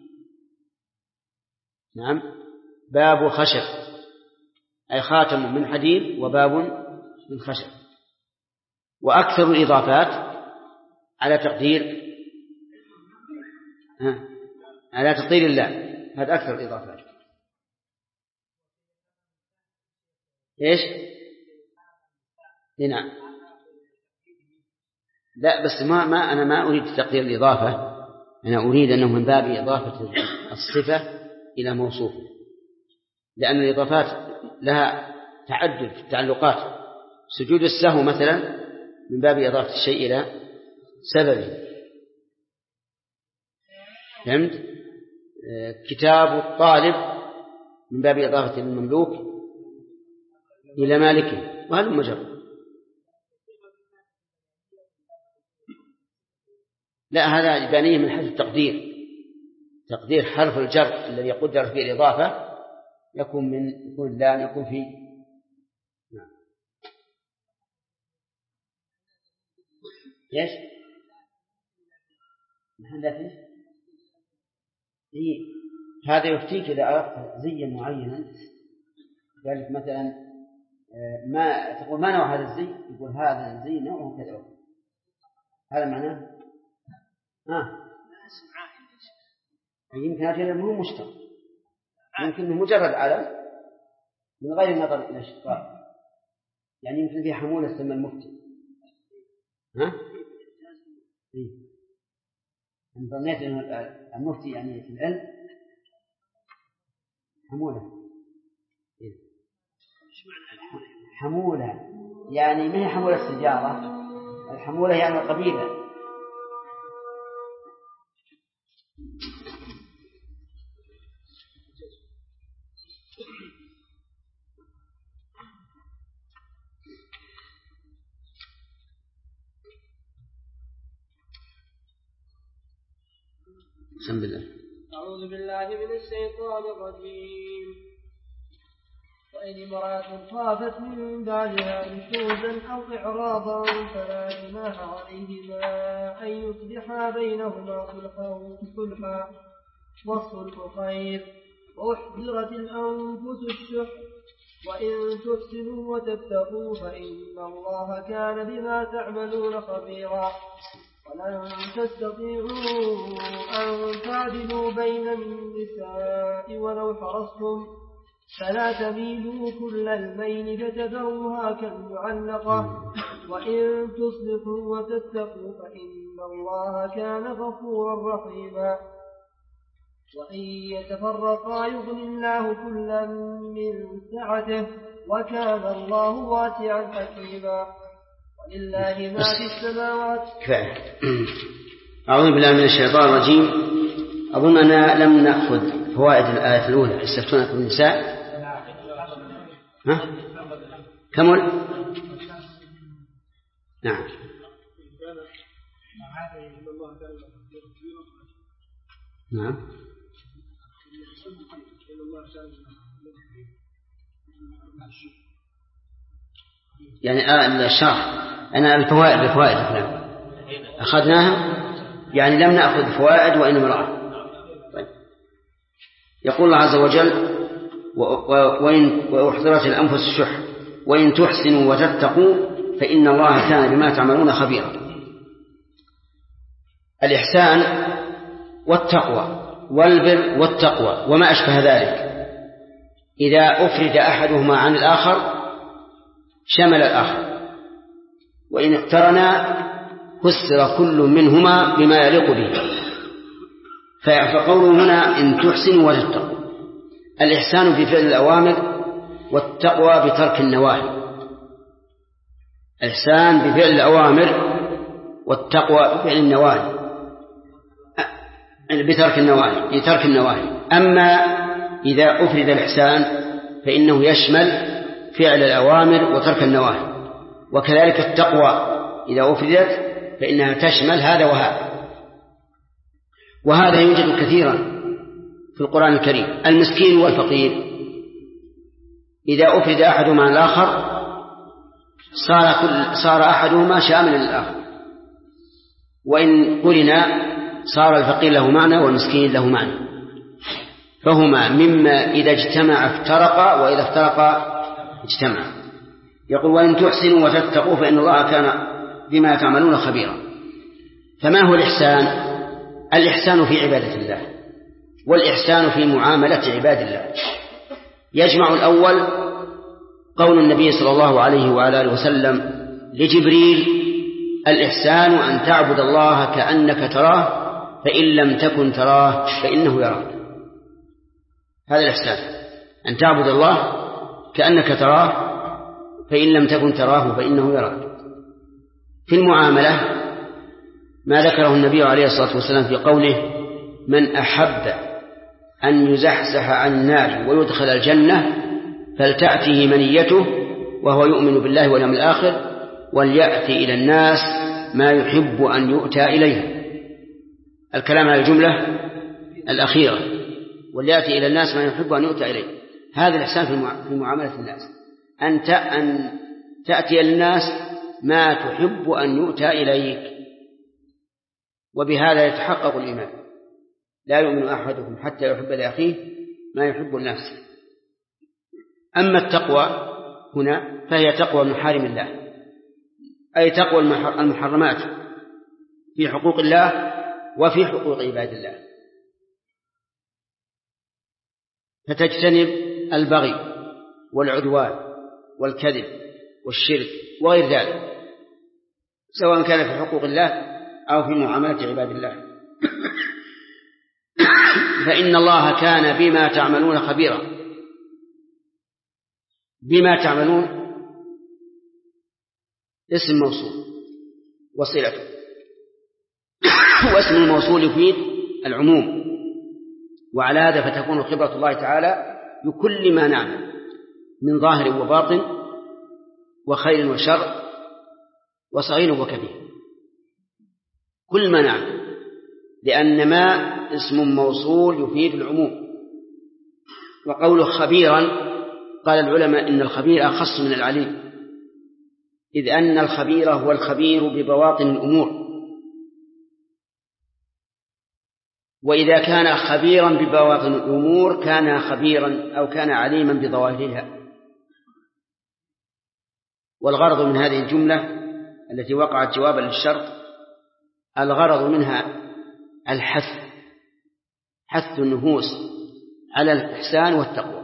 S1: نعم. باب خشب أي خاتم من حديد وباب من خشب. وأكثر الإضافات على تقدير الله، هذا أكثر الإضافات. إيش؟ نعم. لا بس أنا ما أريد تقدير الإضافة، أنا أريد أنه من باب إضافة الصفة إلى موصوفه، لأن الإضافات لها تعدد في التعلقات. سجود السهو مثلا من باب إضافة الشيء إلى سببه، فهمت؟ كتاب الطالب من باب إضافة المملوك إلى مالكه، وهذا مجرد. لا، هذا إبانية من حيث التقدير. تقدير حرف الجر الذي يقدر فيه الإضافة يكون لام يكون فيه. نعم. ايش؟ محل فيه؟ إيه؟ هذا يفتيك إذا أردت زيا معينا، ذلك مثلا ما تقول ما نوع هذا الزي، يقول هذا الزي نوعه كذا، هذا معناه يمكن هذا مو مشترك، يمكن مجرد علم من غير نظر إلى اشتقاق. يعني يمكن فيه حمولة تسمى المفتي. أنا ظنيت أن المفتي يعني في العلم حمولة. حمولة يعني ما هي حمولة السجارة، الحمولة يعني القبيلة. بسم الله.
S4: أعوذ بالله من الشيطان الرجيم. وإن امرأة خافت من بعدها نشوزا أو إعراضا فلا جناح عليهما أن يصلحا بينهما صلحا والصلح خير. وأحضرت الأنفس الشح وإن تحسنوا وتتقوا فإن الله كان بما تعملون خبيرا. ولن تستطيعوا أن تعدلوا بين النساء ولو حرصتم فلا تميلوا كل الميل فتذروها كالمعلقة. وإن تصلحوا وتتقوا فإن الله كان غفورا رحيما. وإن يتفرقا يغني الله كلا من سعته وكان الله واسعا حكيما. ولله ما في السماوات.
S1: أعوذ بالله من الشيطان الرجيم. أظن أننا لم نأخذ فوائد الآية الأولى يستفتونك بالنساء. كمل. نعم. نعم. يعني الشرح أنا الفوائد أخذناها، يعني لم نأخذ فوائد وإنما رأى. طيب. يقول الله عز وجل وإن أحضرت الأنفس الشح وإن تحسنوا وتتقوا فإن الله كان بما تعملون خبيرا. الإحسان والتقوى والبر والتقوى وما أشبه ذلك إذا أفرد أحدهما عن الآخر شمل الآخر، وإن اقترنا فسر كل منهما بما يليق به. فقوله هنا إن تحسنوا وتتقوا، الإحسان بفعل الأوامر والتقوى بترك النواهي. الإحسان بفعل الأوامر والتقوى بفعل النواهي، بترك النواهي. أما إذا أفرد الإحسان فإنه يشمل فعل الأوامر وترك النواهي، وكذلك التقوى إذا أفردت فإنها تشمل هذا وهذا. وهذا يوجد كثيرا في القرآن الكريم. المسكين والفقير إذا أفرد أحدهما عن الآخر صار أحدهما شاملا للآخر، وإن قلنا صار الفقير له معنى والمسكين له معنى، فهما مما إذا اجتمع افترقا وإذا افترقا اجتمع. يقول وإن تحسنوا وتتقوا فإن الله كان بما تعملون خبيرا. فما هو الإحسان؟ الإحسان في عبادة الله، والإحسان في معاملة عباد الله. يجمع الأول قول النبي صلى الله عليه وعلى آله وسلم لجبريل: الإحسان أن تعبد الله كأنك تراه فإن لم تكن تراه فإنه يراك. هذا الإحسان، أن تعبد الله كأنك تراه فإن لم تكن تراه فإنه يراك. في المعاملة ما ذكره النبي عليه الصلاة والسلام في قوله: من أحب أن يزحزح عن النار ويدخل الجنة فلتأته منيته وهو يؤمن بالله واليوم الآخر وليأتي إلى الناس ما يحب أن يؤتى إليه. الكلام على الجملة الأخيرة، وليأتي إلى الناس ما يحب أن يؤتى إليه. هذا الإحسان في معاملة الناس، أن تأتي للناس ما تحب أن يؤتى إليك، وبهذا يتحقق الإيمان. لا يؤمن أحدكم حتى يحب لأخيه ما يحب لنفسه. أما التقوى هنا فهي تقوى محارم الله، أي تقوى المحرمات في حقوق الله وفي حقوق عباد الله، فتجتنب البغي والعدوان والكذب والشرك وغير ذلك، سواء كان في حقوق الله أو في معاملة عباد الله. فإن الله كان بما تعملون خبيرا. بما تعملون اسم موصول وصلته، واسم الموصول يفيد العموم، وعلى هذا فتكون خبرة الله تعالى بكل ما نعمل من ظاهر وباطن وخير وشر وصغير وكبير، كل ما نعمل، لأن ما اسم موصول يفيد العموم. وقوله خبيرا قال العلماء إن الخبير أخص من العليم، إذ أن الخبير هو الخبير ببواطن الأمور، وإذا كان خبيرا ببواطن الأمور كان خبيرا أو كان عليما بظواهرها. والغرض من هذه الجملة التي وقعت جوابا للشرط، الغرض منها حث النفوس على الإحسان والتقوى،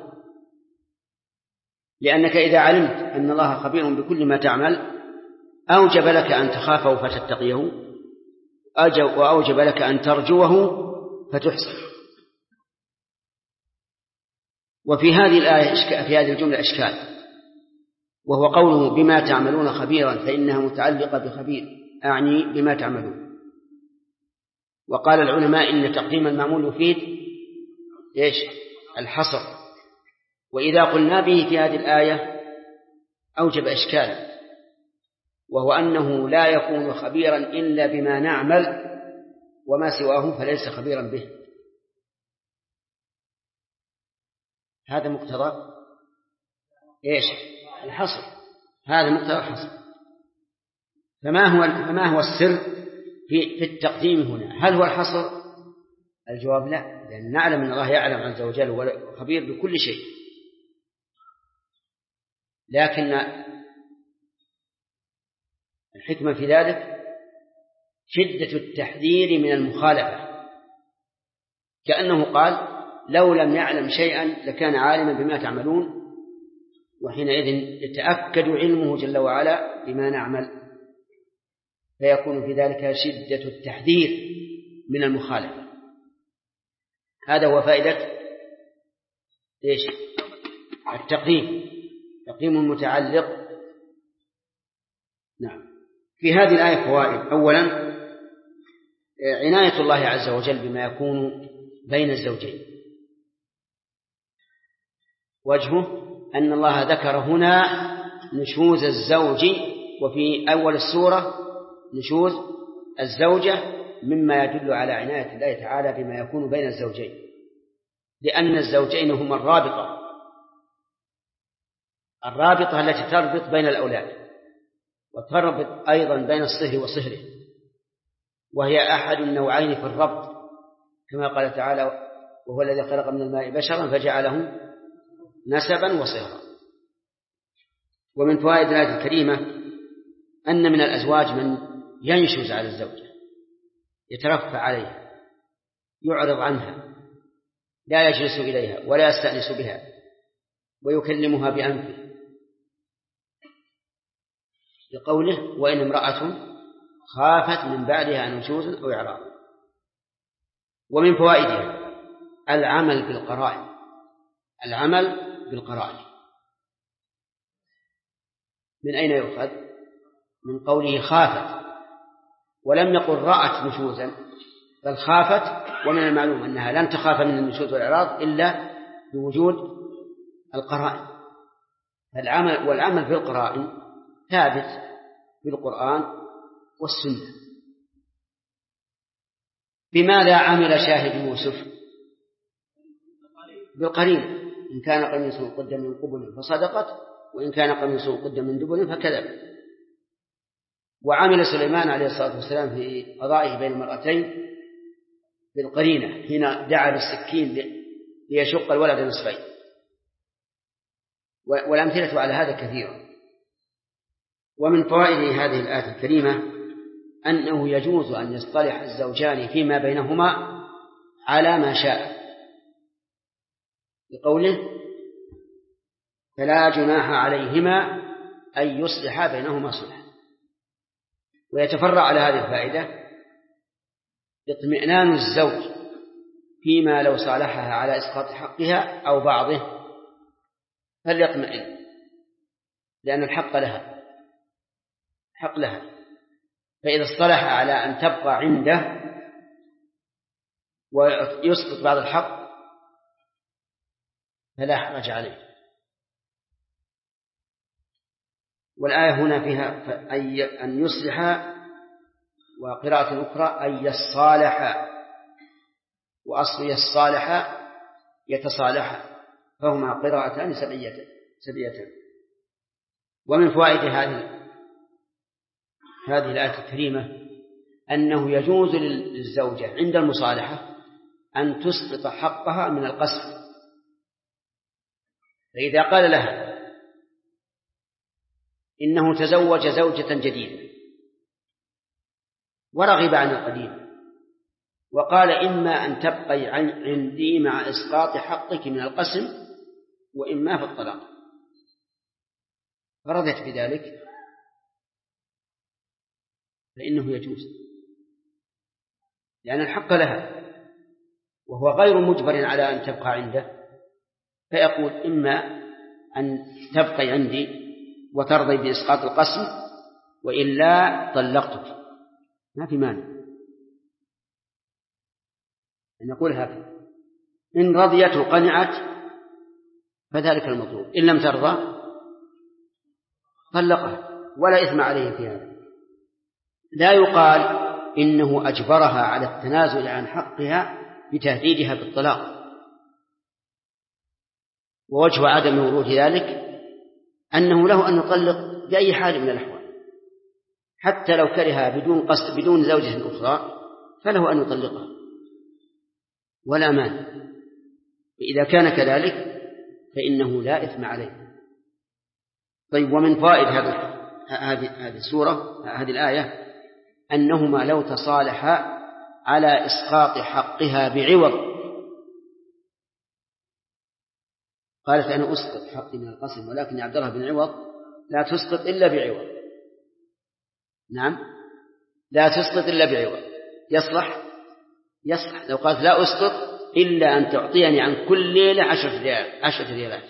S1: لأنك إذا علمت أن الله خبير بكل ما تعمل أوجب لك أن تخافه فتتقيه، وأوجب لك أن ترجوه فتحسن. وفي هذه الآية في هذه الجملة إشكال، وهو قوله بما تعملون خبيرا، فإنها متعلقة بخبير، أعني بما تعملون. وقال العلماء إن تقديم المعمول يفيد الحصر، وإذا قلنا به في هذه الآية أوجب إشكال، وهو أنه لا يكون خبيرا إلا بما نعمل، وما سواه فليس خبيرا به. هذا مقتضى الحصر، هذا مقتضى الحصر. فما هو السر في التقديم هنا؟ هل هو الحصر؟ الجواب لا، لأن نعلم أن الله يعلم عز وجل وخبير بكل شيء. لكن الحكمة في ذلك شدة التحذير من المخالفة، كأنه قال لو لم يعلم شيئا لكان عالما بما تعملون، وحينئذ يتأكد علمه جل وعلا بما نعمل، فيكون في ذلك شدة التحذير من المخالفة. هذا هو فائدة إيش؟ التقييم، تقييم المتعلق. نعم. في هذه الآية فوائد. أولا عناية الله عز وجل بما يكون بين الزوجين. وجهه أن الله ذكر هنا نشوز الزوج، وفي أول السورة نشوز الزوجة، مما يدل على عناية الله تعالى بما يكون بين الزوجين، لأن الزوجين هما الرابطة التي تربط بين الأولاد، وتربط أيضا بين الصهر وصهره، وهي أحد النوعين في الربط، كما قال تعالى وهو الذي خلق من الماء بشرا فجعله نسبا وصهرا. ومن فوائد الآية الكريمة أن من الأزواج من ينشز على الزوجة، يترفع عليها، يعرض عنها، لا يجلس إليها ولا يستأنس بها، ويكلمها بأنفه، بقوله وإن امرأة خافت من بعدها نشوزا أو إعراضا. ومن فوائدها العمل بالقرائن. من أين يؤخذ؟ من قوله خافت، ولم يقل رأت نشوزا، بل خافت، ومن المعلوم أنها لن تخاف من النشوز والإعراض إلا بوجود القرائن. والعمل بالقرائن ثابت بالقرآن والسنة. بماذا عمل شاهد يوسف؟ بالقرين، إن كان قميصه قد من قبل فصدقت، وإن كان قميصه قد من دبر فكذب. وعمل سليمان عليه الصلاة والسلام في قضائه بين المرأتين بالقرينة، حين دعا بالسكين ليشق الولد نصفين. والأمثلة على هذا كثيرة. ومن فوائد هذه الآية الكريمة أنه يجوز أن يصطلح الزوجان فيما بينهما على ما شاء، بقوله فلا جناح عليهما أن يصلحا بينهما صلحا. ويتفرع على هذه الفائدة اطمئنان الزوج فيما لو صالحها على إسقاط حقها أو بعضه فليطمئن، لأن الحق لها، فإذا اصطلح على أن تبقى عنده ويسقط بعض الحق فلا حرج عليه. والآية هنا فيها أن يصلح، وقراءة أخرى أن يصالح، وأصل يصالح يتصالح، فهما قراءتان سبيتان. ومن فوائد هذه الآية الكريمة أنه يجوز للزوجة عند المصالحة أن تسقط حقها من القسم. فإذا قال لها إنه تزوج زوجة جديدة ورغب عن القديم، وقال إما أن تبقي عندي مع إسقاط حقك من القسم، وإما في الطلاق، فرضت بذلك، فإنه يجوز، لأن الحق لها وهو غير مجبر على أن تبقى عنده، فيقول إما أن تبقي عندي وترضي بإسقاط القسم، وإلا طلقتك، ما في مانع أن يقول هكذا. إن رضيت وقنعت فذلك المطلوب، إن لم ترضى طلقها، ولا إثم عليه في هذا. لا يقال إنه أجبرها على التنازل عن حقها بتهديدها بالطلاق. ووجه عدم ورود ذلك أنه له أن يطلق بأي حال من الأحوال، حتى لو كرهها بدون قصد بدون زوجة أخرى فله أن يطلقها ولا مانع. فإذا كان كذلك فإنه لا إثم عليه. طيب، ومن فوائد هذه السورة، هذه الآية، أنهما لو تصالحا على إسقاط حقها بعوض، قالت أنا أسقط حقي من القسم ولكن يا عبد الله بن عوض لا تسقط إلا بعوض. نعم، لا تسقط إلا بعوض. يصلح لو قالت لا أسقط إلا أن تعطيني عن كل ليلة 10 ريالات،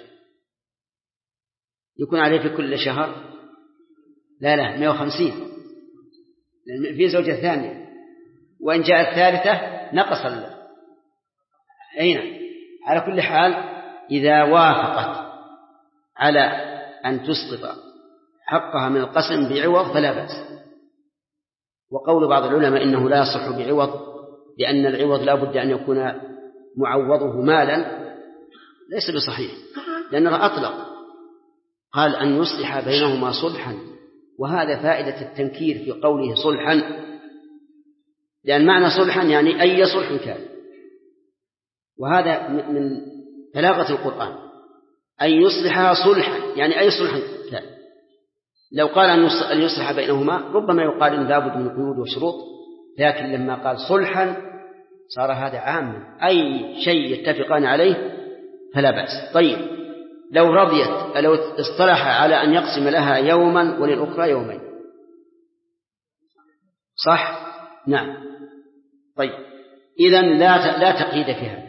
S1: يكون عليه في كل شهر لا 150، لأن في زوجة ثانية، وإن جاءت الثالثة نقص أين. على كل حال إذا وافقت على أن تسقط حقها من القسم بعوض فلا بأس. وقول بعض العلماء إنه لا يصح بعوض لأن العوض لا بد أن يكون معوضه مالا ليس بصحيح، لأنه أطلق، قال أن يصلح بينهما صلحا، وهذا فائدة التنكير في قوله صلحا، لأن معنى صلحا يعني أي صلح كان، وهذا من بلاغة القرآن، أن يصلحها صلحا يعني أي صلح كان. لو قال أن يصلح بينهما ربما يقال إن لابد من قيود وشروط، لكن لما قال صلحا صار هذا عاما، أي شيء يتفقان عليه فلا بأس. طيب، لو اصطلح على أن يقسم لها يوما وللأخرى يومين، صح؟ نعم. طيب، إذن لا تقييد فيها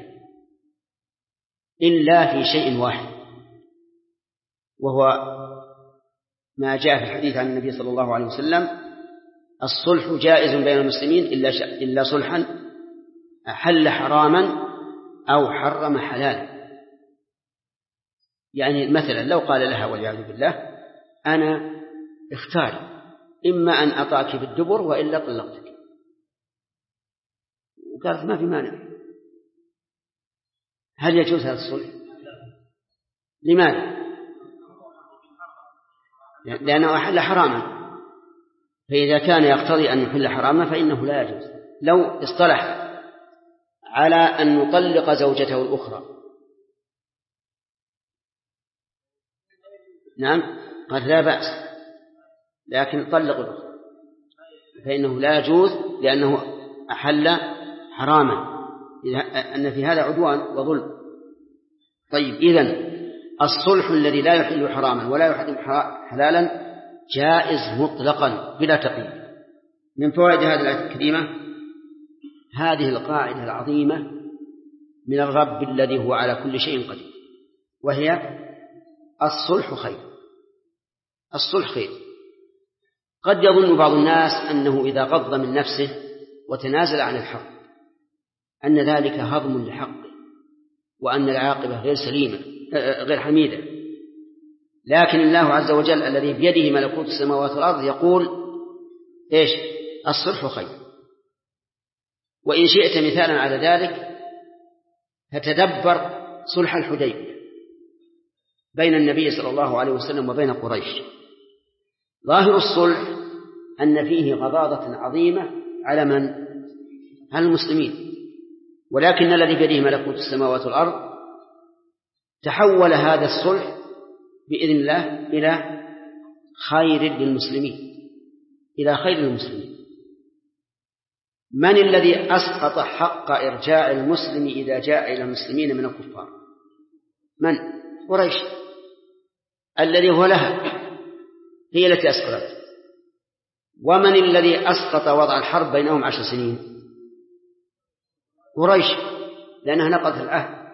S1: إلا في شيء واحد، وهو ما جاء في الحديث عن النبي صلى الله عليه وسلم: الصلح جائز بين المسلمين إلا صلحا أحل حراما أو حرم حلالا. يعني مثلا لو قال لها والعياذ بالله: أنا اختاري، إما أن أطاك بالدبر وإلا طلقتك، وقالت ما في مانع، هل يجوز هذا الصلح؟ لماذا؟ لأنه أحل حراما، فإذا كان يقتضي أن يحل حراما فإنه لا يجوز. لو اصطلح على أن يطلق زوجته الأخرى، نعم، قال لا بأس، لكن طلق الأخرى فإنه لا يجوز لأنه أحل حراما، أن في هذا عدوان وظلم. طيب، إذن الصلح الذي لا يحل حراما ولا يحرم حلالا جائز مطلقا بلا تقييد. من فوائد هذه الآية الكريمة هذه القاعدة العظيمة من الرب الذي هو على كل شيء قدير، وهي الصلح خير. الصلح خير. قد يظن بعض الناس أنه إذا غض من نفسه وتنازل عن الحق أن ذلك هضم لحقه، وأن العاقبة غير سليمة غير حميدة، لكن الله عز وجل الذي بيده ملكوت السماوات والأرض يقول إيش؟ الصلح خير. وإن شئت مثالا على ذلك فتدبر صلح الحديبية بين النبي صلى الله عليه وسلم وبين قريش. ظاهر الصلح أن فيه غضاضة عظيمة على من؟ على المسلمين، ولكن الذي بيده ملكوت السماوات والأرض تحول هذا الصلح بإذن الله إلى خير للمسلمين، إلى خير للمسلمين. من الذي أسقط حق إرجاع المسلم إذا جاء إلى المسلمين من الكفار؟ من؟ قريش، الذي هو لها، هي التي أسقطت. ومن الذي أسقط وضع الحرب بينهم 10 سنين؟ قريش، لأنها نقضت العهد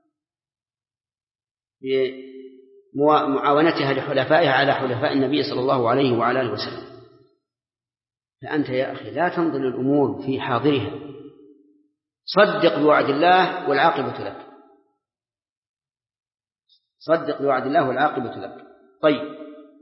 S1: بمعاونتها لحلفائها على حلفاء النبي صلى الله عليه وعلى آله وسلم. فأنت يا أخي لا تنظر الأمور في حاضرها، صدق بوعد الله والعاقبة لك، صدق بوعد الله والعاقبة لك. طيب،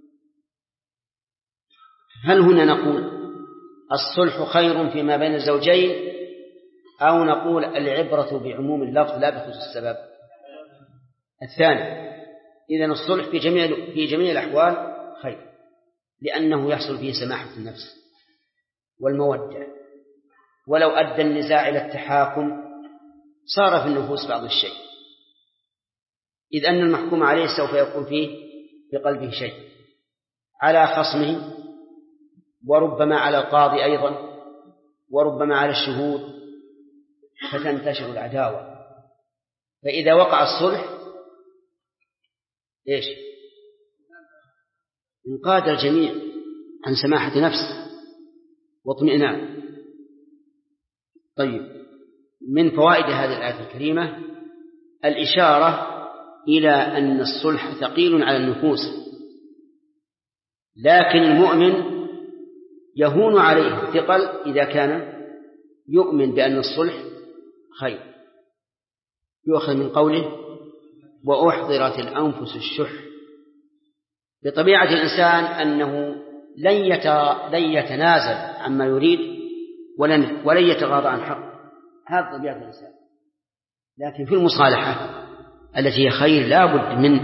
S1: هل هنا نقول الصلح خير فيما بين الزوجين، أو نقول العبرة بعموم اللفظ لا بخصوص السبب؟ الثاني. إذن الصلح في جميع الأحوال خير، لأنه يحصل فيه سماحة النفس والمودة، ولو أدى النزاع إلى التحاكم صار في النفوس بعض الشيء، إذ أن المحكوم عليه سوف يكون فيه في قلبه شيء. على خصمه، وربما على القاضي أيضا، وربما على الشهود، فتنتشر العداوة. فإذا وقع الصلح إيش؟ انقاد الجميع عن سماحة نفس واطمئنان. طيب، من فوائد هذه الآية الكريمة الإشارة إلى أن الصلح ثقيل على النفوس، لكن المؤمن يهون عليه الثقل إذا كان يؤمن بأن الصلح خير. يؤخذ من قوله وأحضرت الأنفس الشح. بطبيعة الإنسان أنه لن يتنازل عما يريد ولن يتغاضى عن حق، هذا طبيعة الإنسان. لكن في المصالحة التي هي خير لا بد من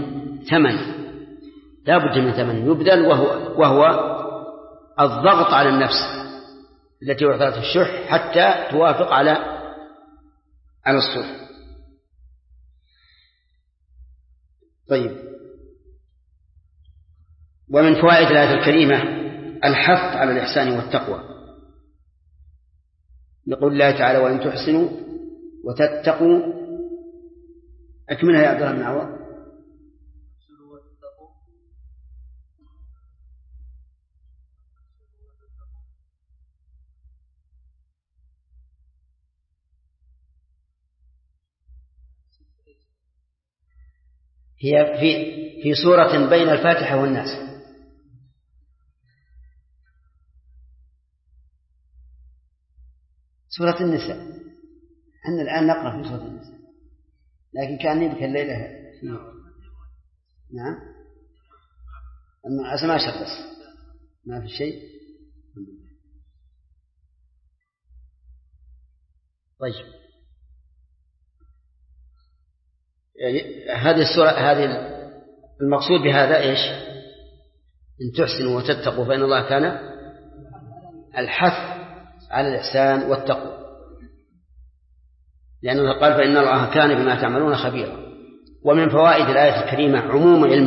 S1: ثمن يبذل، وهو الضغط على النفس التي أحضرت الشح حتى توافق على الصلح. طيب، ومن فوائد الآية الكريمة الحث على الإحسان والتقوى، يقول الله تعالى وإن تحسنوا وتتقوا. أكملها يا عبد الله بن عوض. هي في سورة بين الفاتحة والناس. سورة النساء، أن الآن نقرأ في سورة النساء، لكن كأني بك الليلة نعم أما شر بس ما في شيء. طيب، هذه السورة، هذه المقصود بهذا إيش؟ إن تحسنوا وتتقوا فإن الله كان الحث على الإحسان والتقوى، لأنه قال فإن الله كان بما تعملون خبيرا. ومن فوائد الآية الكريمة عموم علم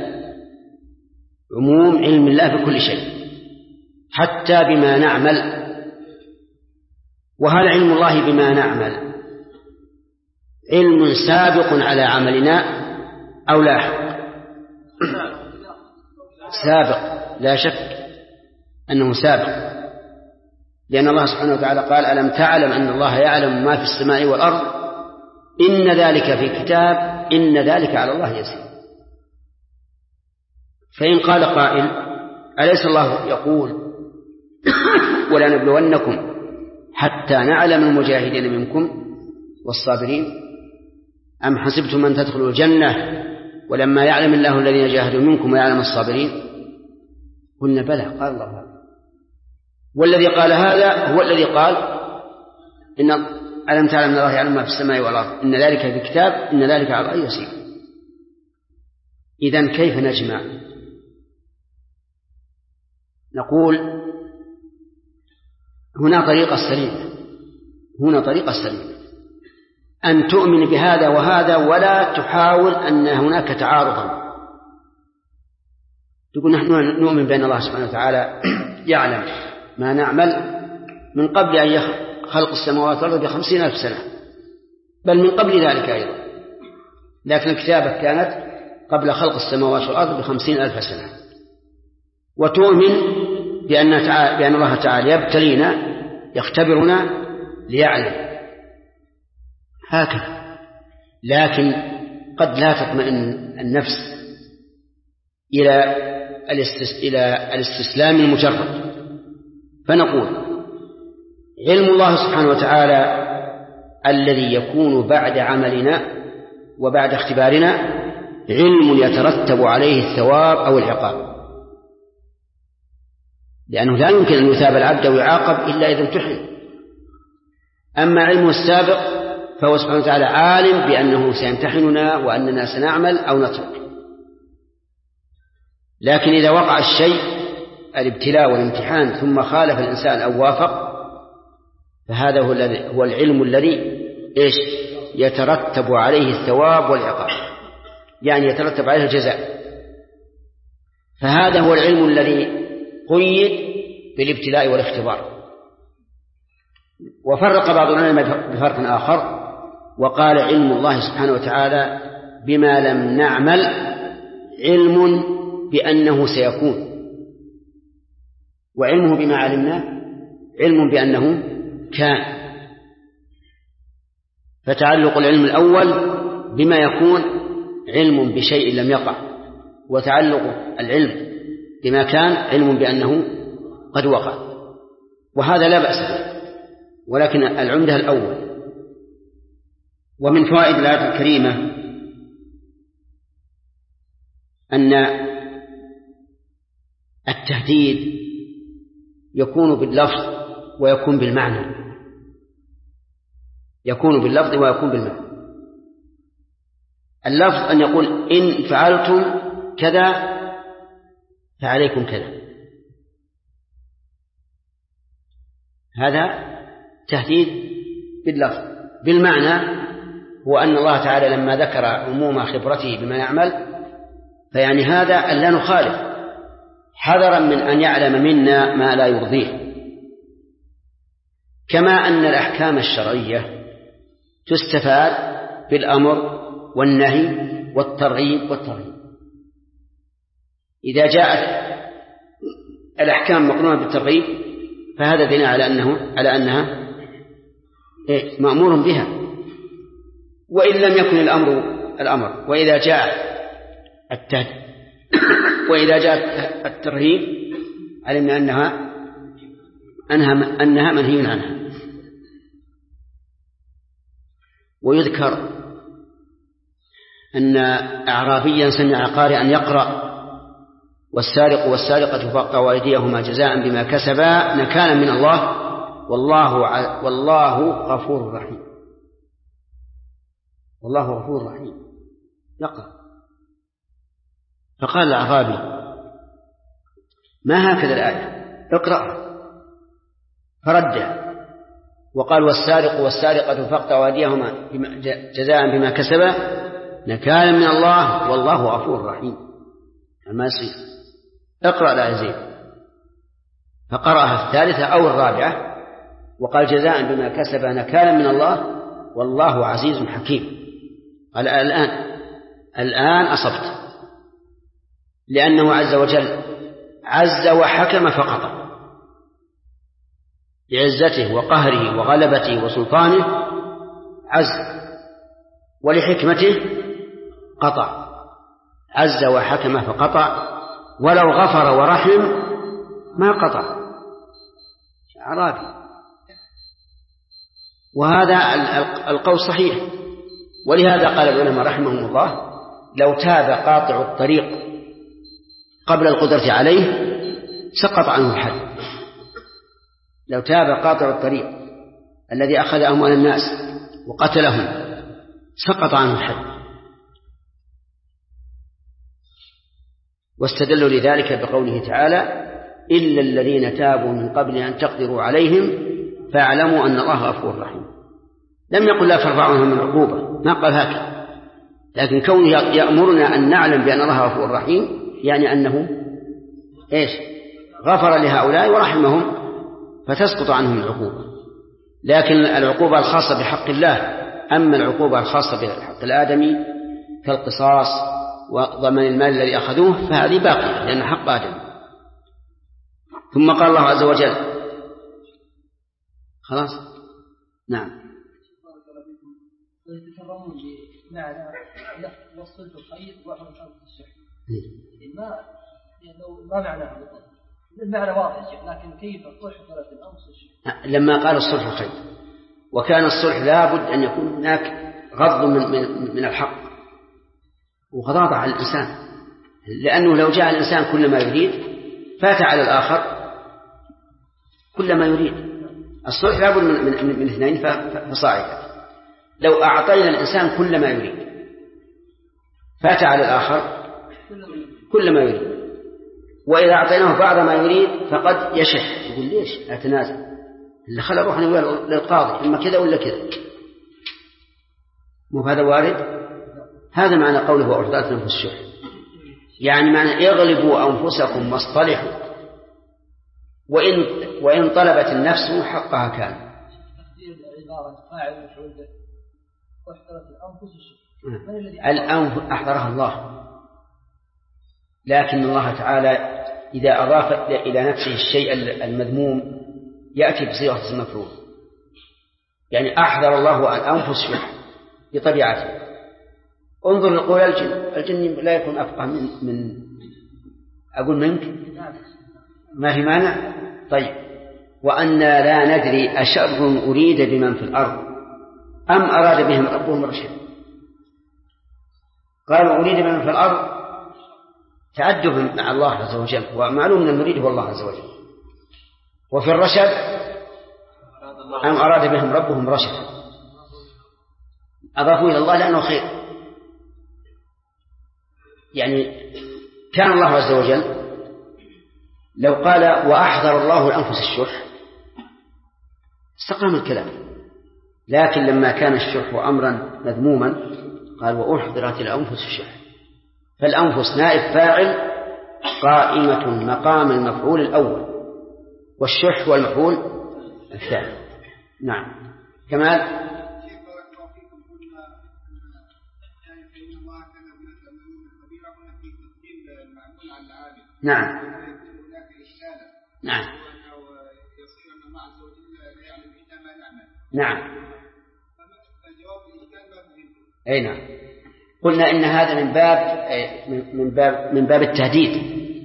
S1: الله بكل شيء حتى بما نعمل. وهل علم الله بما نعمل علم سابق على عملنا أو لاحق؟ سابق، لا شك أنه سابق، لأن الله سبحانه وتعالى قال ألم تعلم أن الله يعلم ما في السماء والأرض إن ذلك في كتاب إن ذلك على الله يسير. فإن قال قائل أليس الله يقول ولنبلونكم حتى نعلم المجاهدين منكم والصابرين أم حسبتم أن تدخلوا الجنة ولما يعلم الله الذين جاهدوا منكم ويعلم الصابرين؟ قلنا بلى، قال الله هذا. والذي قال هذا هو الذي قال إن ألم تعلم أن الله يعلم ما في السماء والأرض إن ذلك في كتاب إن ذلك على الله يسير. إذن كيف نجمع؟ نقول هنا طريقة سليمة أن تؤمن بهذا وهذا ولا تحاول أن هناك تعارضا. تقول نحن نؤمن بأن الله سبحانه وتعالى يعلم ما نعمل من قبل أن خلق السماوات والأرض ب50,000 سنة، بل من قبل ذلك أيضا، لكن الكتابة كانت قبل خلق السماوات والأرض ب50,000 سنة. وتؤمن بأن الله تعالى يبتلينا يختبرنا ليعلم هكذا. لكن قد لا تطمئن النفس إلى الاستسلام المجرد، فنقول علم الله سبحانه وتعالى الذي يكون بعد عملنا وبعد اختبارنا علم يترتب عليه الثواب أو العقاب، لأنه لا يمكن أن يثاب العبد ويعاقب إلا إذا امتحن. أما علمه السابق فهو سبحانه وتعالى عالم بأنه سيمتحننا وأننا سنعمل أو نترك. لكن إذا وقع الشيء الابتلاء والامتحان ثم خالف الإنسان أو وافق فهذا هو العلم الذي يترتب عليه الثواب والعقاب، يعني يترتب عليه الجزاء. فهذا هو العلم الذي قيد بالابتلاء والاختبار. وفرق بعض العلماء بفرق آخر وقال علم الله سبحانه وتعالى بما لم نعمل علم بأنه سيكون، وعلمه بما علمنا علم بأنه كان. فتعلق العلم الأول بما يكون علم بشيء لم يقع، وتعلق العلم بما كان علم بأنه قد وقع، وهذا لا بأس به، ولكن العمدة الأول. ومن فوائد الآية الكريمة أن التهديد يكون باللفظ ويكون بالمعنى، يكون باللفظ ويكون بالمعنى. اللفظ أن يقول إن فعلتم كذا فعليكم كذا، هذا تهديد باللفظ. بالمعنى هو أن الله تعالى لما ذكر عموم خبرته بما يعمل فيعني هذا أن لا نخالف، حذرا من أن يعلم منا ما لا يرضيه. كما أن الأحكام الشرعية تستفاد بالأمر والنهي والترغيب والترهيب. إذا جاءت الأحكام مقرونة بالترغيب فهذا دليل على أنها مأمور بها، وإن لم يكن الأمر. وإذا جاء الترهيب علمنا أنها منهي عنها. ويذكر أن أعرابيا سمع قارئا يقرأ والسارق والسارقة فاقطعوا أيديهما جزاء بما كسبا نكالا من الله والله غفور رحيم. والله غفور رحيم يقرأ. فقال الأعرابي ما هكذا الآية اقرأ، فرد وقال والسارق والسارقة فاقطعوا أيديهما جزاء بما كسبا نكالا من الله والله غفور رحيم. ما يصير اقرأ الآية زين. فقرأها الثالثة أو الرابعة وقال جزاء بما كسب نكالا من الله والله عزيز حكيم. قال الآن أصبت، لأنه عز وجل عز وحكم فقط لعزته وقهره وغلبته وسلطانه عز، ولحكمته قطع. عز وحكم فقطع، ولو غفر ورحم ما قطع. أعرابي. وهذا القول صحيح. ولهذا قال العلماء رحمهم الله لو تاب قاطع الطريق قبل القدرة عليه سقط عنه الحد. لو تاب قاطع الطريق الذي أخذ أموال الناس وقتلهم سقط عنه الحد. واستدلوا لذلك بقوله تعالى إلا الذين تابوا من قبل أن تقدروا عليهم فاعلموا أن الله غفور رحيم. لم يقل لا ترفعوا عنهم من عقوبة، ما قال هكذا، لكن كونه يأمرنا أن نعلم بأن الله غفور رحيم يعني أنه غفر لهؤلاء ورحمهم فتسقط عنهم العقوبة. لكن العقوبة الخاصة بحق الله. أما العقوبة الخاصة بحق الآدمي كالقصاص وضمان المال الذي أخذوه فهذه باقية لأن حق آدم. ثم قال الله عز وجل خلاص نعم
S2: يتكرمون بمعنى وصلت الخير وأخذ الشح ما معناه المعنى واضح، لكن كيف تحضرت الأمر الشح؟
S1: لما قال الصلح خير، وكان الصلح لابد أن يكون هناك غض من الحق وغضاضة على الإنسان، لأنه لو جاء الإنسان كل ما يريد فات على الآخر كل ما يريد. الصلح لابد من اثنين فصاعدا. لو أعطينا الإنسان كل ما يريد فات على الآخر كل ما يريد، وإذا أعطيناه بعض ما يريد فقد يشح يقول ليش أتنازل اللي خلى روحنا للقاضي إما كذا ولا كذا. مو هذا وارد؟ هذا معنى قوله وأحضرت لهم في الشح. يعني معنى اغلبوا أنفسكم واصطلحوا، وإن طلبت النفس حقها كان.
S2: تقدير عبارة فاعل مفعول به واحضرت الأنفس الشح.
S1: الأنفس أحضرها الله، لكن الله تعالى إذا أضاف إلى نفسه الشيء المذموم يأتي بصيغة المفعول، يعني أحضر الله الأنفس الشح بطبيعته. انظر لقول الجن لا يكون أفقه من أقول منك، ما في مانع. طيب، وأنا لا ندري أشر أريد بمن في الأرض أم أراد بهم ربهم رشدا. قالوا أريد بمن في الأرض تعدب مع الله عز وجل، ومعلوم أن المريد هو الله عز وجل. وفي الرشد أم أراد بهم ربهم رشدا، أضافوا إلى الله لأنه خير. يعني كان الله عز وجل لو قال وأحضر الله الأنفس الشح استقام الكلام، لكن لما كان الشح أمرا مذموما قال وأحضرت الأنفس الشح، فالأنفس نائب فاعل قائمة مقام المفعول الأول، والشح هو المفعول الثاني. نعم. كمال. نعم نعم نعم. أي نعم. قلنا إن هذا من باب التهديد،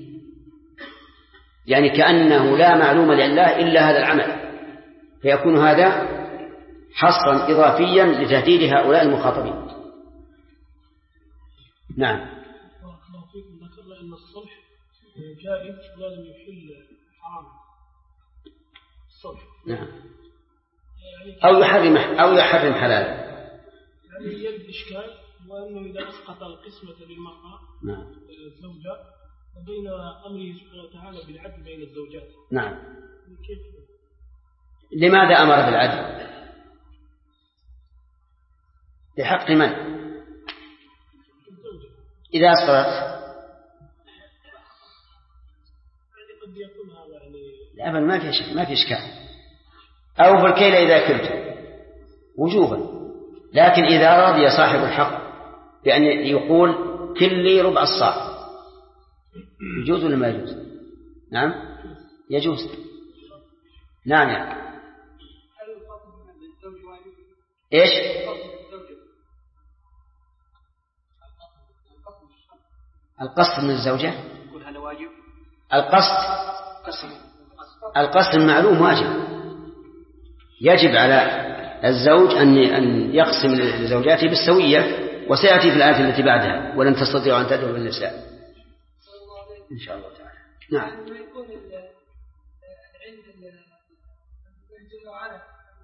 S1: يعني كأنه لا معلوم لله إلا هذا العمل، فيكون هذا حصرا إضافيا لتهديد هؤلاء المخاطبين. نعم.
S5: ذكرنا أن الصلح جائز لازم يحل حرام الصلح.
S1: نعم. أو يحرم حلالا.
S5: يعني يرد إشكال وأنه إذا أسقط القسمة للمرأة
S1: نعم
S5: الزوجة وبين أمره سبحانه وتعالى بالعدل بين الزوجات.
S1: نعم.
S5: كيف؟
S1: لماذا أمر بالعدل؟ بحق من؟ إذا أسقطت
S5: قد يكون هذا
S1: لا بل ما في إشكال. أو بالكيل إذا كلت وجوبا، لكن إذا رضي صاحب الحق بأن يقول كلي ربع الصاع يجوز ولا ما يجوز؟ نعم يجوز. نعم يعني. إيش؟ القصد من الزوجة. القصد المعلوم واجب، يجب على الزوج أن يقسم لزوجاته بالسوية، وسيأتي في الآية التي بعدها ولن تستطيعوا أن تدعوا بالنساء إن شاء الله تعالى. نعم.
S2: يكون العلم جل وعلا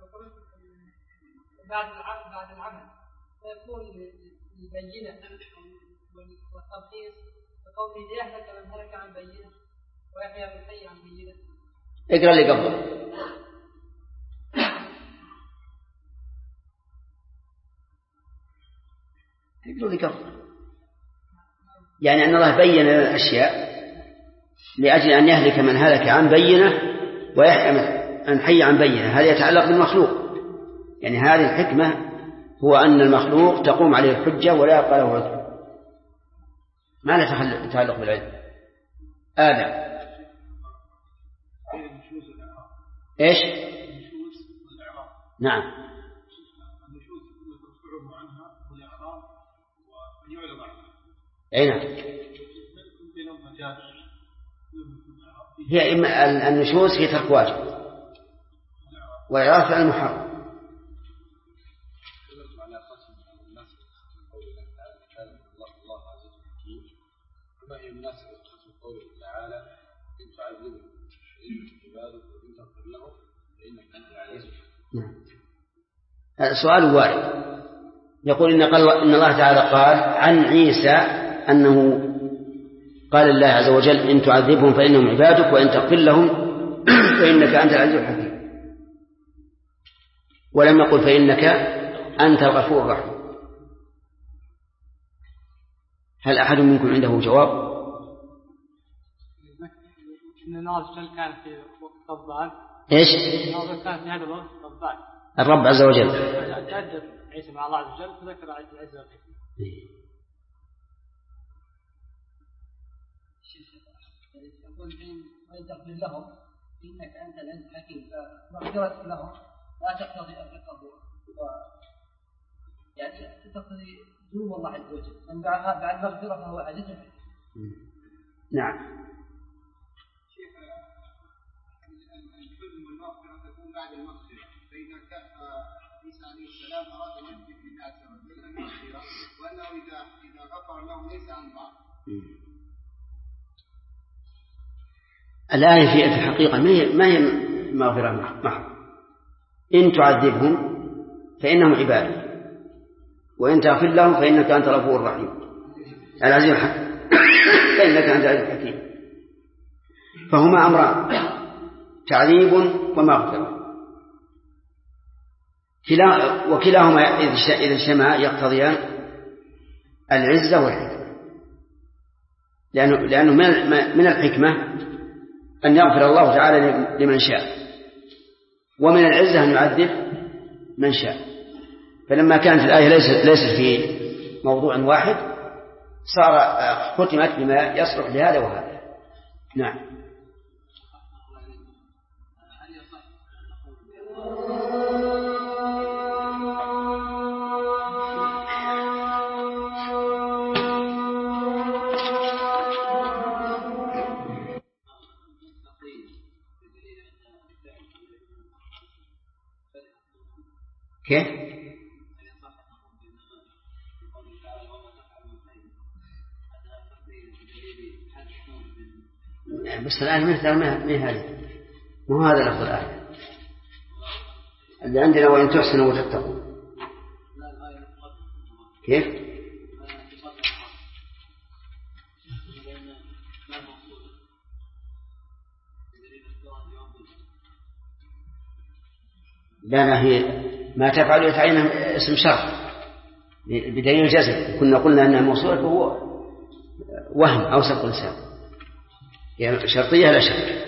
S2: بعد العمل فيكون البينة والترخيص بقوله ليهلك من هلك عن بينة ويحيى من حي عن بينة.
S1: اقرأ اللي قبله. يعني أن الله بين الأشياء لأجل أن يهلك من هلك عن بينة ويحيى من حي عن بينة. هذا يتعلق بالمخلوق، يعني هذه الحكمة هو أن المخلوق تقوم عليه الحجة ولا يبقى له عذر. ما له تعلق بالعلم. آدم إيش؟ نعم. أين هي إما النشوز في ترك واجب وإعراف عن المحرم. هذا سؤال وارد. يقول إن الله تعالى قال عن عيسى أنه قال الله عز وجل إن تعذبهم فإنهم عبادك وإن تغفر لهم فإنك أنت العزيز الحكيم، ولم يقل فإنك أنت الغفور الرحيم. هل أحد منكم عنده جواب؟
S2: إن الله عز وجل كان في وقت ضبان.
S1: إيش؟
S2: الله كان في هذا الوقت ضبان.
S1: الرب عز وجل.
S2: تأدب عيسى مع الله عز وجل فذكر العزة والحكمة.
S4: يقول وإن تغفر لهم إنك أنت العزيز الحكيم، فمغفرة لهم لا تقتضي الرقة، يعني تقتضي ذنوب الله عز وجل، من بعد مغفرة فهو عزيز حكيم.
S1: نعم.
S6: الحلم والمغفرة تكون بعد المغفرة، فإذا عيسى عليه السلام أراد أن يثبت لله عز وجل المغفرة، وأنه إذا غفر له ليس عن ضعف.
S1: الآية في الحقيقة ما هي مغفرة محض. إن تعذبهم فإنهم عبادك، وإن تغفر لهم فإنك أنت الغفور الرحيم العزيز الحكيم فإنك أنت العزيز الحكيم. فهما أمران، تعذيب ومغفرة، وكلاهما إذا اجتمع يقتضيان العزة والحكمة، لأنه من الحكمة أن يغفر الله تعالى لمن شاء، ومن العزة أن يعذب من شاء. فلما كانت الآية ليست في موضوع واحد صار ختمت بما يصلح لهذا وهذا. نعم. كيف؟ بس الآن ما هذه، مو هذا لفظ الآية اللي عندنا، وإن تحسنوا وتتقوا. كيف؟ لا هي ما تفعل يتعين اسم شرط بدليل الجزم. كنا قلنا أنها موصولة فهو وهم أو سبق لسان، يعني شرطية لا شك.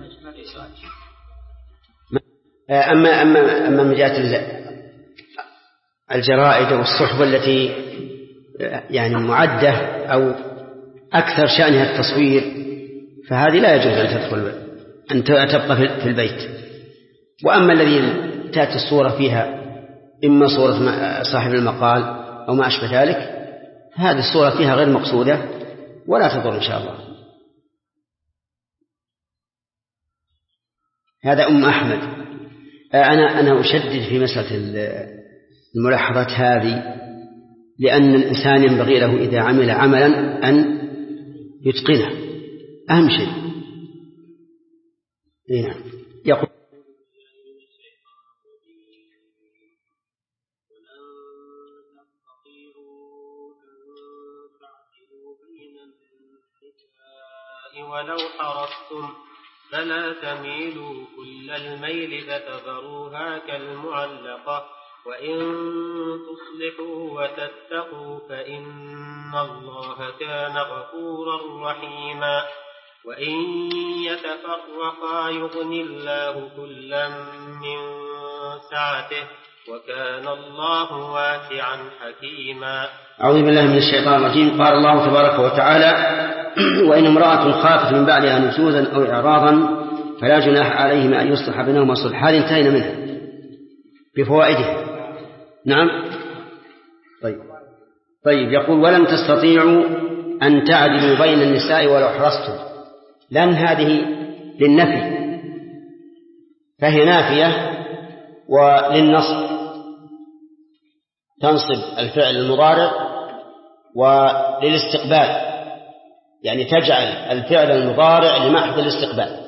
S1: أما من جهة الجرائد والصحف التي يعني معدة أو أكثر شأنها التصوير، فهذه لا يجوز أن تبقى في البيت. وأما الذين تأتي الصورة فيها إما صورة صاحب المقال أو ما أشبه ذلك، هذه الصورة فيها غير مقصودة ولا تضر إن شاء الله. هذا أم أحمد. أنا أشدد في مسألة الملاحظات هذه، لأن الإنسان ينبغي له إذا عمل عملا أن يتقنه، أهم شيء. يقول
S7: ولو حرصتم فلا تميلوا كل الميل فتذروها كالمعلقة، وإن تصلحوا وتتقوا فإن الله كان غفورا رحيما. وإن يتفرقا يغني الله كلا من سعته، وكان الله واسعا حكيما.
S1: أعوذ بالله من الشيطان الرجيم. قال الله تبارك وتعالى: وإن امرأة خافت من بعدها نشوزا أو إعراضا فلا جناح عليهما أن يصلح بينهما صلحا. هذه انتهينا منها بفوائدها. نعم. طيب يقول: ولن تستطيعوا أن تعدلوا بين النساء ولو حرصتم. لن هذه للنفي، فهي نافية، وللنصب تنصب الفعل المضارع، وللاستقبال يعني تجعل الفعل المضارع لمحض الاستقبال،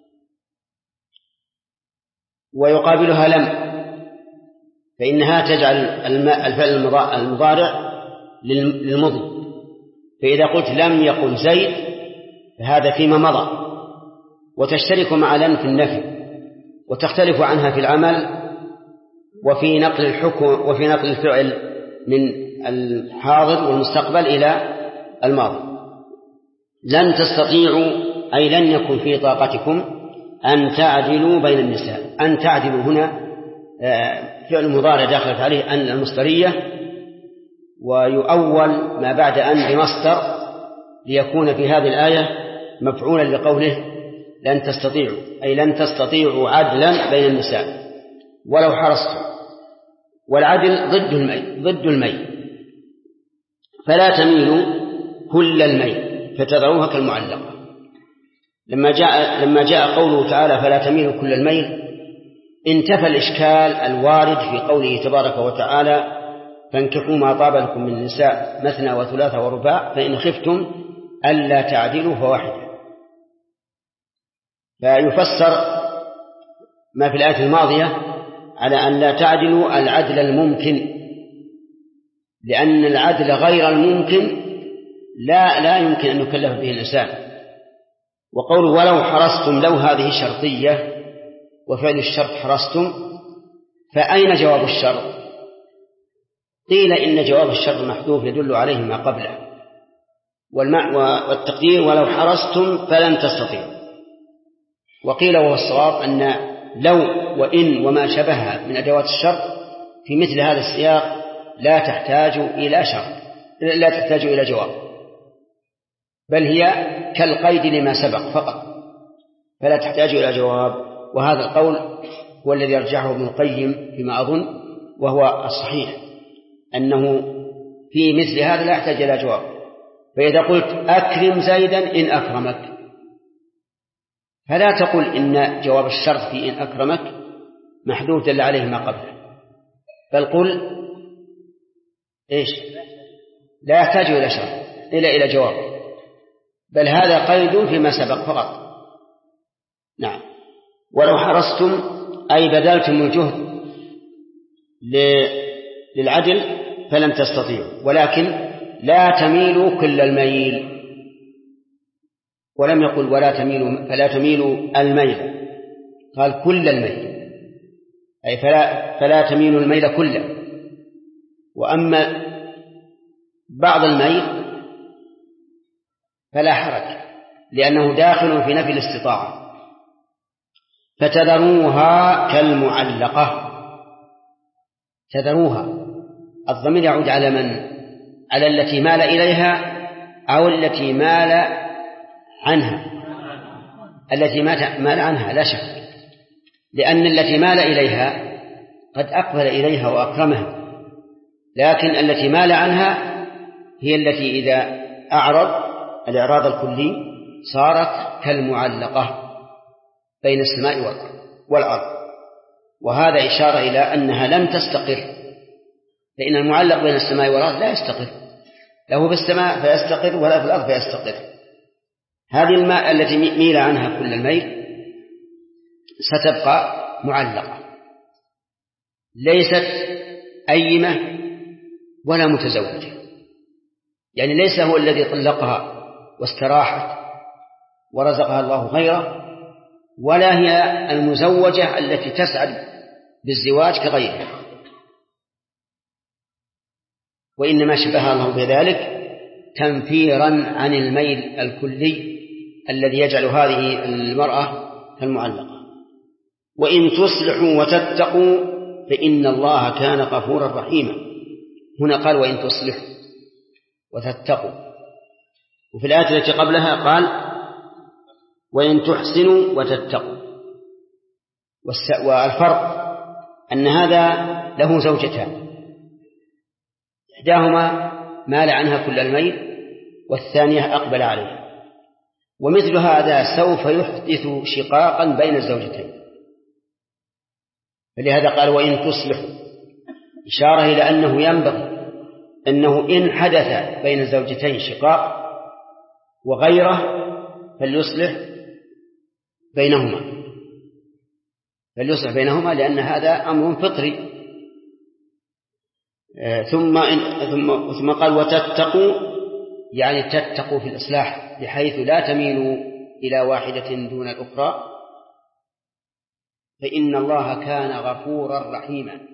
S1: ويقابلها لم، فإنها تجعل الفعل المضارع للمضي. فإذا قلت لم يقل زيد فهذا فيما مضى، وتشترك مع لم في النفي، وتختلف عنها في العمل وفي نقل الحكم وفي نقل الفعل من الحاضر والمستقبل إلى الماضي. لن تستطيعوا أي لن يكن في طاقتكم أن تعدلوا بين النساء. أن تعدلوا هنا فعل مضارع داخلت عليه أن المصدرية، ويؤول ما بعد أن بمصدر ليكون في هذه الآية مفعولا لقوله لن تستطيعوا، أي لن تستطيعوا عدلا بين النساء ولو حرصتم. والعدل ضد الميل، فلا تميلوا كل الميل فتذروها كالمعلقة. لما جاء قوله تعالى فلا تميلوا كل الميل انتفى الإشكال الوارد في قوله تبارك وتعالى فانكحوا ما طاب لكم من النساء مثنى وثلاث ورباع فإن خفتم ألا تعدلوا فواحدة. فيفسر ما في الآية الماضية على أن لا تعدلوا العدل الممكن، لأن العدل غير الممكن لا يمكن أن يكلف به الإنسان. وقوله ولو حرصتم لو هذه شرطية وفعل الشرط حرصتم، فأين جواب الشرط؟ قيل إن جواب الشرط محذوف يدل عليه ما قبله، والتقدير ولو حرصتم فلن تستطيعوا. وقيل وهو الصواب أن لو وإن وما شبهها من أدوات الشرط في مثل هذا السياق لا تحتاج إلى شرط، لا تحتاج إلى جواب، بل هي كالقيد لما سبق فقط، فلا تحتاج إلى جواب. وهذا القول هو الذي يرجحه ابن القيم فيما أظن، وهو الصحيح أنه في مثل هذا لا يحتاج إلى جواب. فإذا قلت أكرم زيدا إن أكرمك، فلا تقل إن جواب الشرط في إن أكرمك محذوف دل عليه ما قبله، بل قل إيش؟ لا يحتاج إلى شرط إلى جواب، بل هذا قيد فيما سبق فقط. نعم. ولو حرصتم أي بذلتم الجهد للعدل فلن تستطيعوا، ولكن لا تميلوا كل الميل. ولم يقل فلا تميلوا الميل، قال كل الميل، أي فلا تميلوا الميل كله. وأما بعض الميل فلا حرج، لأنه داخل في نفي الاستطاعة. فتذروها كالمعلقة. تذروها الضمير يعود على من؟ على التي مال إليها أو التي مال عنها؟ التي مال عنها لا شك، لأن التي مال إليها قد أقبل إليها وأكرمها، لكن التي مال عنها هي التي إذا أعرض الإعراض الكلي صارت كالمعلقة بين السماء والأرض. وهذا إشارة إلى أنها لم تستقر، لأن المعلق بين السماء والأرض لا يستقر، له في السماء فيستقر ولا في الأرض فيستقر. هذه الماء التي ميل عنها كل الميل ستبقى معلقة، ليست أيمة ولا متزوجة، يعني ليس هو الذي طلقها واستراحت ورزقها الله غيره، ولا هي المزوجة التي تسعد بالزواج كغيرها، وإنما شبه الله بذلك تنفيرا عن الميل الكلي الذي يجعل هذه المرأة كالمعلقة. وإن تصلحوا وتتقوا فإن الله كان غفورا رحيما. هنا قال وإن تصلحوا وتتقوا، وفي الآية التي قبلها قال وإن تحسنوا وتتقوا. والفرق أن هذا له زوجتان، إحداهما مال عنها كل الميل والثانية أقبل عليها، ومثل هذا سوف يحدث شقاقا بين الزوجتين، فلهذا قال وإن تصلحوا، إشارة إلى أنه ينبغي أنه إن حدث بين الزوجتين شقاق وغيره فليصلح بينهما، لأن هذا أمر فطري. ثم قال وتتقوا، يعني تتقوا في الإصلاح بحيث لا تميلوا إلى واحدة دون الأخرى، فإن الله كان غفورا رحيما.